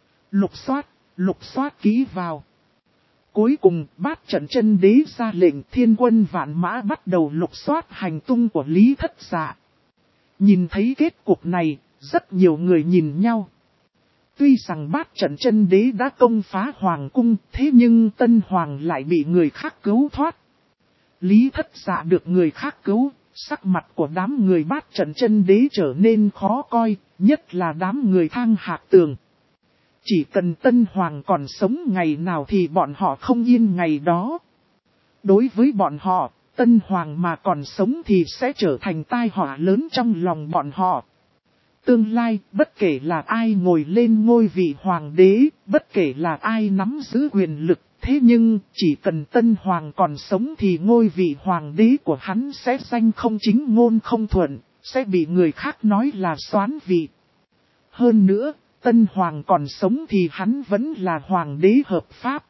Lục soát kỹ vào. Cuối cùng, Bát Trận Chân Đế ra lệnh thiên quân vạn mã bắt đầu lục soát hành tung của Lý Thất Dạ. Nhìn thấy kết cục này, rất nhiều người nhìn nhau. Tuy rằng Bát Trận Chân Đế đã công phá Hoàng cung, thế nhưng Tân Hoàng lại bị người khác cứu thoát. Lý Thất Dạ được người khác cứu, sắc mặt của đám người Bát Trận Chân Đế trở nên khó coi, nhất là đám người Thang Hạc Tường. Chỉ cần Tân Hoàng còn sống ngày nào thì bọn họ không yên ngày đó. Đối với bọn họ, Tân Hoàng mà còn sống thì sẽ trở thành tai họa lớn trong lòng bọn họ. Tương lai, bất kể là ai ngồi lên ngôi vị hoàng đế, bất kể là ai nắm giữ quyền lực, thế nhưng chỉ cần Tân Hoàng còn sống thì ngôi vị hoàng đế của hắn sẽ danh không chính ngôn không thuận, sẽ bị người khác nói là soán vị. Hơn nữa, Tân Hoàng còn sống thì hắn vẫn là hoàng đế hợp pháp.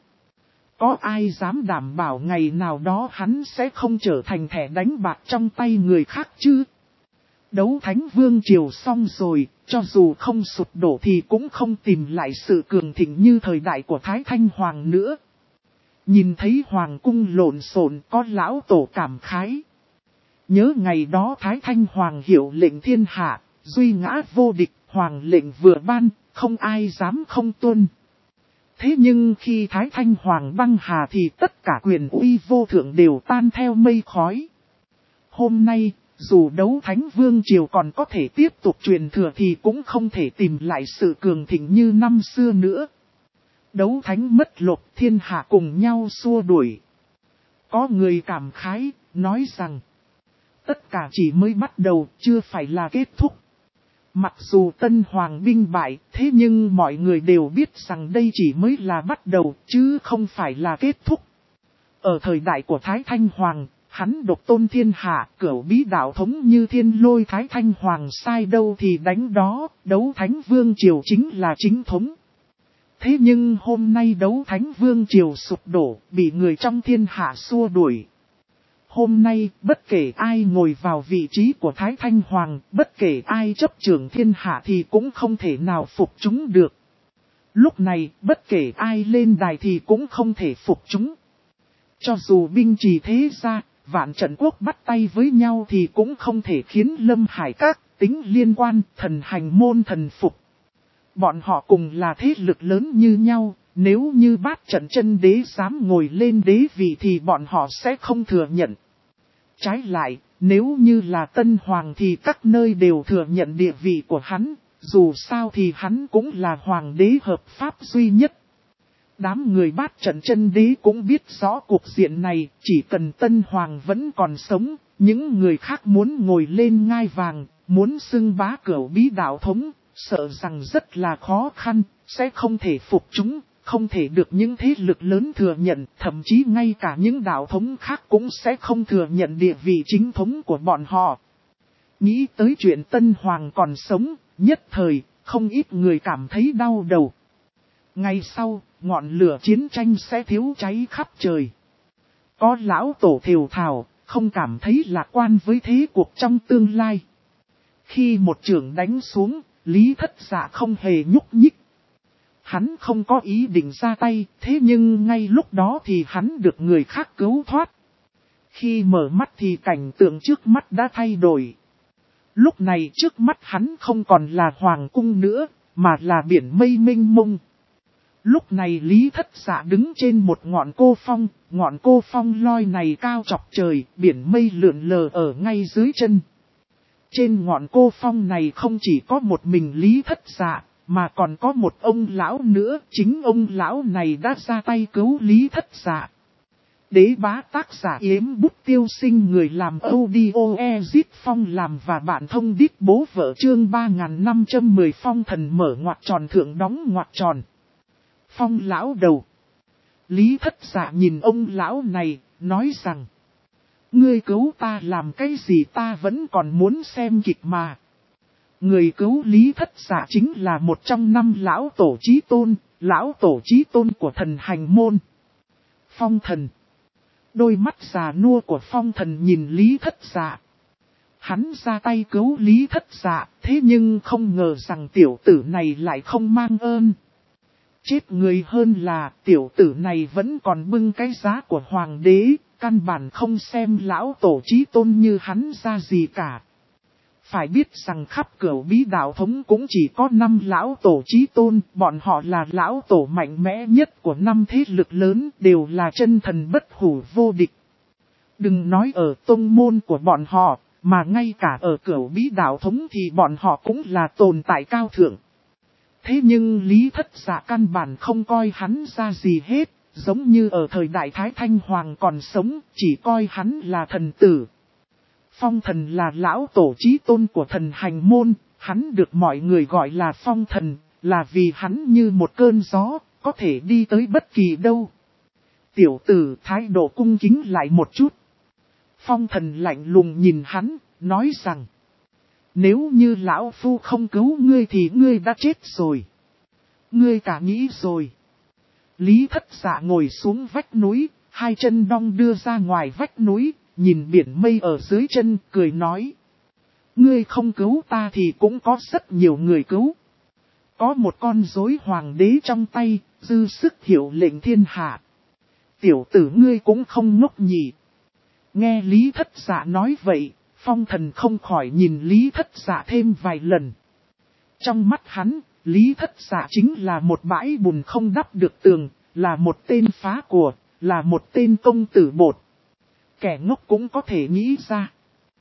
Có ai dám đảm bảo ngày nào đó hắn sẽ không trở thành thẻ đánh bạc trong tay người khác chứ? Đấu Thánh Vương Triều xong rồi, cho dù không sụp đổ thì cũng không tìm lại sự cường thịnh như thời đại của Thái Thanh Hoàng nữa. Nhìn thấy Hoàng cung lộn xộn, có lão tổ cảm khái. Nhớ ngày đó Thái Thanh Hoàng hiệu lệnh thiên hạ, duy ngã vô địch, Hoàng lệnh vừa ban, không ai dám không tuân. Thế nhưng khi Thái Thanh Hoàng băng hà thì tất cả quyền uy vô thượng đều tan theo mây khói. Hôm nay, dù Đấu Thánh Vương Triều còn có thể tiếp tục truyền thừa thì cũng không thể tìm lại sự cường thịnh như năm xưa nữa. Đấu Thánh mất lột, thiên hạ cùng nhau xua đuổi. Có người cảm khái, nói rằng tất cả chỉ mới bắt đầu, chưa phải là kết thúc. Mặc dù Tân Hoàng binh bại, thế nhưng mọi người đều biết rằng đây chỉ mới là bắt đầu, chứ không phải là kết thúc. Ở thời đại của Thái Thanh Hoàng, hắn độc tôn thiên hạ, Cửu Bí Đạo Thống như thiên lôi Thái Thanh Hoàng sai đâu thì đánh đó, Đấu Thánh Vương Triều chính là chính thống. Thế nhưng hôm nay Đấu Thánh Vương Triều sụp đổ, bị người trong thiên hạ xua đuổi. Hôm nay, bất kể ai ngồi vào vị trí của Thái Thanh Hoàng, bất kể ai chấp trưởng thiên hạ thì cũng không thể nào phục chúng được. Lúc này, bất kể ai lên đài thì cũng không thể phục chúng. Cho dù binh trì thế gia, vạn trận quốc bắt tay với nhau thì cũng không thể khiến Lâm Hải Các, Tính Liên Quan, Thần Hành Môn thần phục. Bọn họ cùng là thế lực lớn như nhau, nếu như Bát Trận Chân Đế dám ngồi lên đế vị thì bọn họ sẽ không thừa nhận. Trái lại, nếu như là Tân Hoàng thì các nơi đều thừa nhận địa vị của hắn, dù sao thì hắn cũng là Hoàng đế hợp pháp duy nhất. Đám người Bát Trận Chân Đế cũng biết rõ cuộc diện này, chỉ cần Tân Hoàng vẫn còn sống, những người khác muốn ngồi lên ngai vàng, muốn xưng bá cửu bí đạo thống, sợ rằng rất là khó khăn, sẽ không thể phục chúng, không thể được những thế lực lớn thừa nhận, thậm chí ngay cả những đạo thống khác cũng sẽ không thừa nhận địa vị chính thống của bọn họ. Nghĩ tới chuyện Tân Hoàng còn sống, nhất thời, không ít người cảm thấy đau đầu. Ngày sau, ngọn lửa chiến tranh sẽ thiếu cháy khắp trời. Có lão tổ thều thào, không cảm thấy lạc quan với thế cuộc trong tương lai. Khi một trường đánh xuống, Lý Thất Dạ không hề nhúc nhích. Hắn không có ý định ra tay, thế nhưng ngay lúc đó thì hắn được người khác cứu thoát. Khi mở mắt thì cảnh tượng trước mắt đã thay đổi. Lúc này trước mắt hắn không còn là hoàng cung nữa, mà là biển mây mênh mông. Lúc này Lý Thất Dạ đứng trên một ngọn cô phong loi này cao chọc trời, biển mây lượn lờ ở ngay dưới chân. Trên ngọn cô phong này không chỉ có một mình Lý Thất Dạ, mà còn có một ông lão nữa, chính ông lão này đã ra tay cứu Lý Thất Dạ. Đế bá tác giả Yếm Bút Tiêu Sinh, người làm audio Ezit Phong làm và bạn thông đít bố vợ, chương 3510 phong thần mở ngoặc tròn thượng đóng ngoặc tròn. Phong lão đầu. Lý Thất Dạ nhìn ông lão này, nói rằng: ngươi cứu ta làm cái gì, ta vẫn còn muốn xem kịch mà. Người cứu Lý Thất Dạ chính là một trong 5 lão tổ chí tôn, lão tổ chí tôn của thần hành môn. Phong thần. Đôi mắt già nua của phong thần nhìn Lý Thất Dạ. Hắn ra tay cứu Lý Thất Dạ, thế nhưng không ngờ rằng tiểu tử này lại không mang ơn. Chết người hơn là tiểu tử này vẫn còn bưng cái giá của hoàng đế, căn bản không xem lão tổ chí tôn như hắn ra gì cả. Phải biết rằng khắp cửu bí đạo thống cũng chỉ có 5 lão tổ chí tôn, bọn họ là lão tổ mạnh mẽ nhất của 5 thế lực lớn, đều là chân thần bất hủ vô địch. Đừng nói ở tông môn của bọn họ, mà ngay cả ở cửu bí đạo thống thì bọn họ cũng là tồn tại cao thượng. Thế nhưng Lý Thất Dạ căn bản không coi hắn ra gì hết, giống như ở thời đại Thái Thanh Hoàng còn sống, chỉ coi hắn là thần tử. Phong thần là lão tổ chí tôn của thần hành môn, hắn được mọi người gọi là phong thần, là vì hắn như một cơn gió, có thể đi tới bất kỳ đâu. Tiểu tử thái độ cung kính lại một chút. Phong thần lạnh lùng nhìn hắn, nói rằng: nếu như lão phu không cứu ngươi thì ngươi đã chết rồi. Ngươi cả nghĩ rồi. Lý Thất Dạ ngồi xuống vách núi, hai chân đong đưa ra ngoài vách núi, nhìn biển mây ở dưới chân, cười nói: ngươi không cứu ta thì cũng có rất nhiều người cứu. Có một con rối hoàng đế trong tay, dư sức hiệu lệnh thiên hạ. Tiểu tử ngươi cũng không ngốc nhỉ. Nghe Lý Thất Dạ nói vậy, phong thần không khỏi nhìn Lý Thất Dạ thêm vài lần. Trong mắt hắn, Lý Thất Dạ chính là một bãi bùn không đắp được tường, là một tên phá của, là một tên công tử bột. Kẻ ngốc cũng có thể nghĩ ra.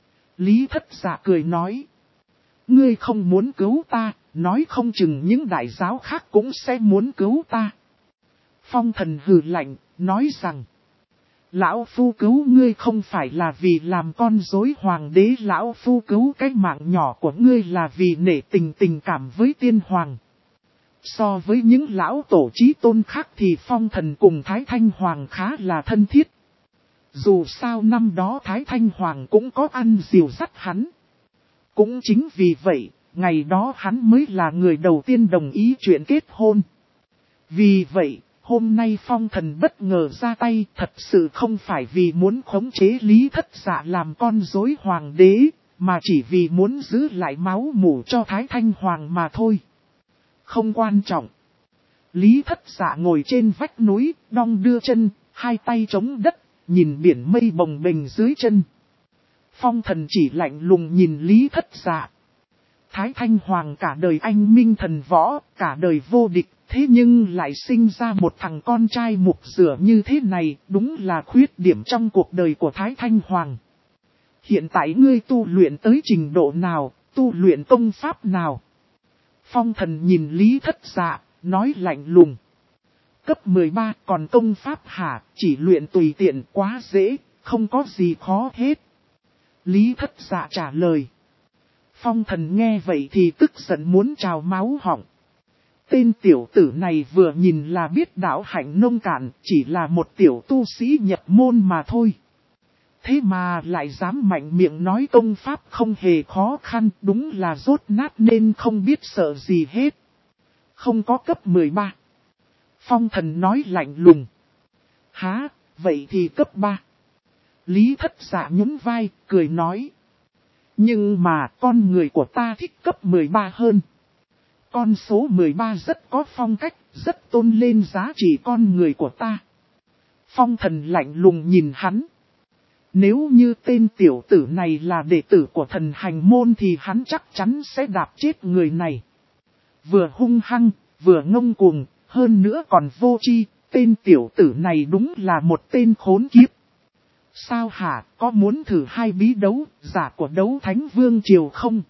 Lý Thất Dạ cười nói: ngươi không muốn cứu ta, nói không chừng những đại giáo khác cũng sẽ muốn cứu ta. Phong thần hừ lạnh, nói rằng: lão phu cứu ngươi không phải là vì làm con rối hoàng đế, lão phu cứu cái mạng nhỏ của ngươi là vì nể tình cảm với tiên hoàng. So với những lão tổ chí tôn khác thì phong thần cùng Thái Thanh Hoàng khá là thân thiết. Dù sao năm đó Thái Thanh Hoàng cũng có ăn dìu dắt hắn. Cũng chính vì vậy, ngày đó hắn mới là người đầu tiên đồng ý chuyện kết hôn. Vì vậy, hôm nay phong thần bất ngờ ra tay, thật sự không phải vì muốn khống chế Lý Thất Dạ làm con rối hoàng đế, mà chỉ vì muốn giữ lại máu mủ cho Thái Thanh Hoàng mà thôi. Không quan trọng. Lý Thất Dạ ngồi trên vách núi, đong đưa chân, hai tay chống đất, nhìn biển mây bồng bềnh dưới chân. Phong thần chỉ lạnh lùng nhìn Lý Thất Dạ. Thái Thanh Hoàng cả đời anh minh thần võ, cả đời vô địch, thế nhưng lại sinh ra một thằng con trai mục rửa như thế này, đúng là khuyết điểm trong cuộc đời của Thái Thanh Hoàng. Hiện tại ngươi tu luyện tới trình độ nào, tu luyện công pháp nào? Phong Thần nhìn Lý Thất Dạ, nói lạnh lùng. Cấp 13 còn công pháp hả, chỉ luyện tùy tiện quá dễ, không có gì khó hết. Lý Thất Dạ trả lời. Phong Thần nghe vậy thì tức giận muốn trào máu họng. Tên tiểu tử này vừa nhìn là biết đạo hạnh nông cạn, chỉ là một tiểu tu sĩ nhập môn mà thôi. Thế mà lại dám mạnh miệng nói công pháp không hề khó khăn, đúng là rốt nát nên không biết sợ gì hết. Không có cấp 13. Phong Thần nói lạnh lùng. Hả, vậy thì cấp 3. Lý Thất Dạ nhún vai, cười nói. Nhưng mà con người của ta thích cấp 13 hơn. Con số 13 rất có phong cách, rất tôn lên giá trị con người của ta. Phong Thần lạnh lùng nhìn hắn. Nếu như tên tiểu tử này là đệ tử của thần hành môn thì hắn chắc chắn sẽ đạp chết người này. Vừa hung hăng, vừa ngông cuồng, hơn nữa còn vô tri, tên tiểu tử này đúng là một tên khốn kiếp. Sao hả, có muốn thử hai bí đấu, giả của đấu Thánh Vương Triều không?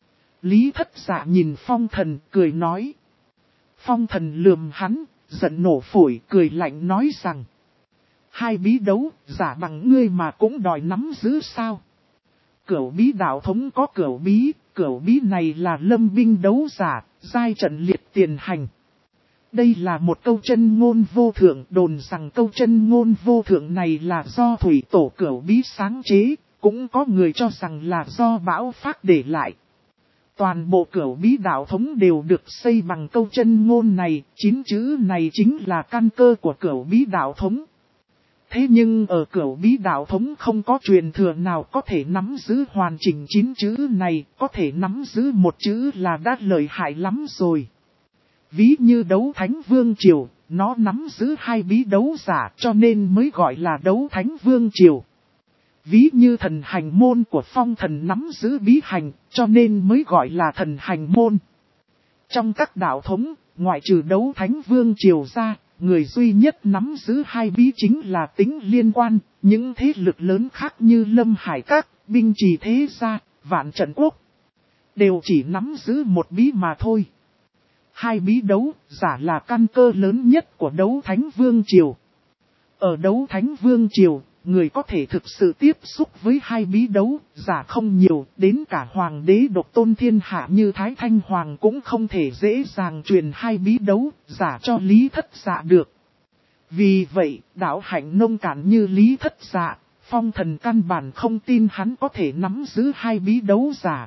Lý Thất Dạ nhìn Phong Thần, cười nói. Phong Thần lườm hắn, giận nổ phổi, cười lạnh nói rằng. Hai bí đấu, giả bằng ngươi mà cũng đòi nắm giữ sao? Cửu bí đạo thống có cửu bí này là lâm binh đấu giả, giai trận liệt tiền hành. Đây là một câu chân ngôn vô thượng, đồn rằng câu chân ngôn vô thượng này là do thủy tổ cửu bí sáng chế, cũng có người cho rằng là do Bão Phác để lại. Toàn bộ cửu bí đạo thống đều được xây bằng câu chân ngôn này, 9 chữ này chính là căn cơ của cửu bí đạo thống. Thế nhưng ở cửu bí đạo thống không có truyền thừa nào có thể nắm giữ hoàn chỉnh 9 chữ này, có thể nắm giữ một chữ là đã lợi hại lắm rồi. Ví như đấu Thánh Vương Triều, nó nắm giữ hai bí đấu giả cho nên mới gọi là đấu Thánh Vương Triều. Ví như thần hành môn của Phong Thần nắm giữ bí hành, cho nên mới gọi là thần hành môn. Trong các đạo thống, ngoại trừ đấu Thánh Vương Triều ra, người duy nhất nắm giữ hai bí chính là Tính Liên Quan, những thế lực lớn khác như Lâm Hải Các, Binh Trì Thế Gia, Vạn Trận Quốc. Đều chỉ nắm giữ một bí mà thôi. Hai bí đấu giả là căn cơ lớn nhất của đấu Thánh Vương Triều. Ở đấu Thánh Vương Triều, người có thể thực sự tiếp xúc với hai bí đấu giả không nhiều, đến cả hoàng đế độc tôn thiên hạ như Thái Thanh Hoàng cũng không thể dễ dàng truyền hai bí đấu giả cho Lý Thất Dạ được. Vì vậy, đạo hạnh nông cạn như Lý Thất Dạ, Phong Thần căn bản không tin hắn có thể nắm giữ hai bí đấu giả.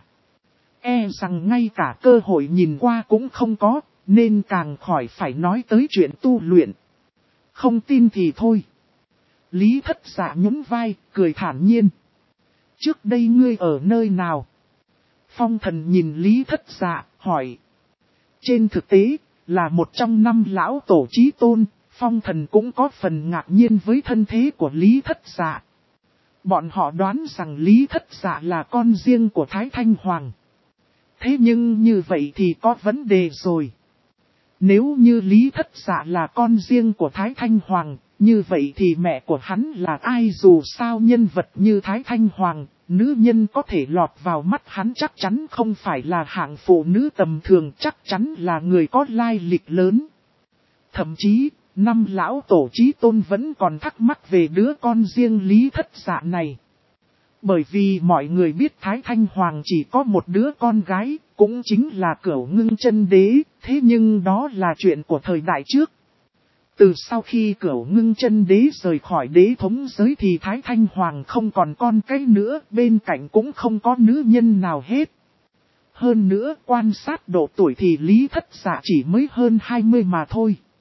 E rằng ngay cả cơ hội nhìn qua cũng không có, nên càng khỏi phải nói tới chuyện tu luyện. Không tin thì thôi. Lý Thất Dạ nhún vai, cười thản nhiên. Trước đây ngươi ở nơi nào? Phong Thần nhìn Lý Thất Dạ, hỏi. Trên thực tế, là một trong 5 lão tổ chí tôn, Phong Thần cũng có phần ngạc nhiên với thân thế của Lý Thất Dạ. Bọn họ đoán rằng Lý Thất Dạ là con riêng của Thái Thanh Hoàng. Thế nhưng như vậy thì có vấn đề rồi. Nếu như Lý Thất Dạ là con riêng của Thái Thanh Hoàng, như vậy thì mẹ của hắn là ai? Dù sao nhân vật như Thái Thanh Hoàng, nữ nhân có thể lọt vào mắt hắn chắc chắn không phải là hạng phụ nữ tầm thường, chắc chắn là người có lai lịch lớn. Thậm chí, 5 lão tổ chí tôn vẫn còn thắc mắc về đứa con riêng Lý Thất Dạ này. Bởi vì mọi người biết Thái Thanh Hoàng chỉ có một đứa con gái, cũng chính là Cửu Ngưng Chân Đế, thế nhưng đó là chuyện của thời đại trước. Từ sau khi Cửu Ngưng Chân Đế rời khỏi đế thống giới thì Thái Thanh Hoàng không còn con cái nữa, bên cạnh cũng không có nữ nhân nào hết. Hơn nữa quan sát độ tuổi thì Lý Thất Dạ chỉ mới hơn 20 mà thôi.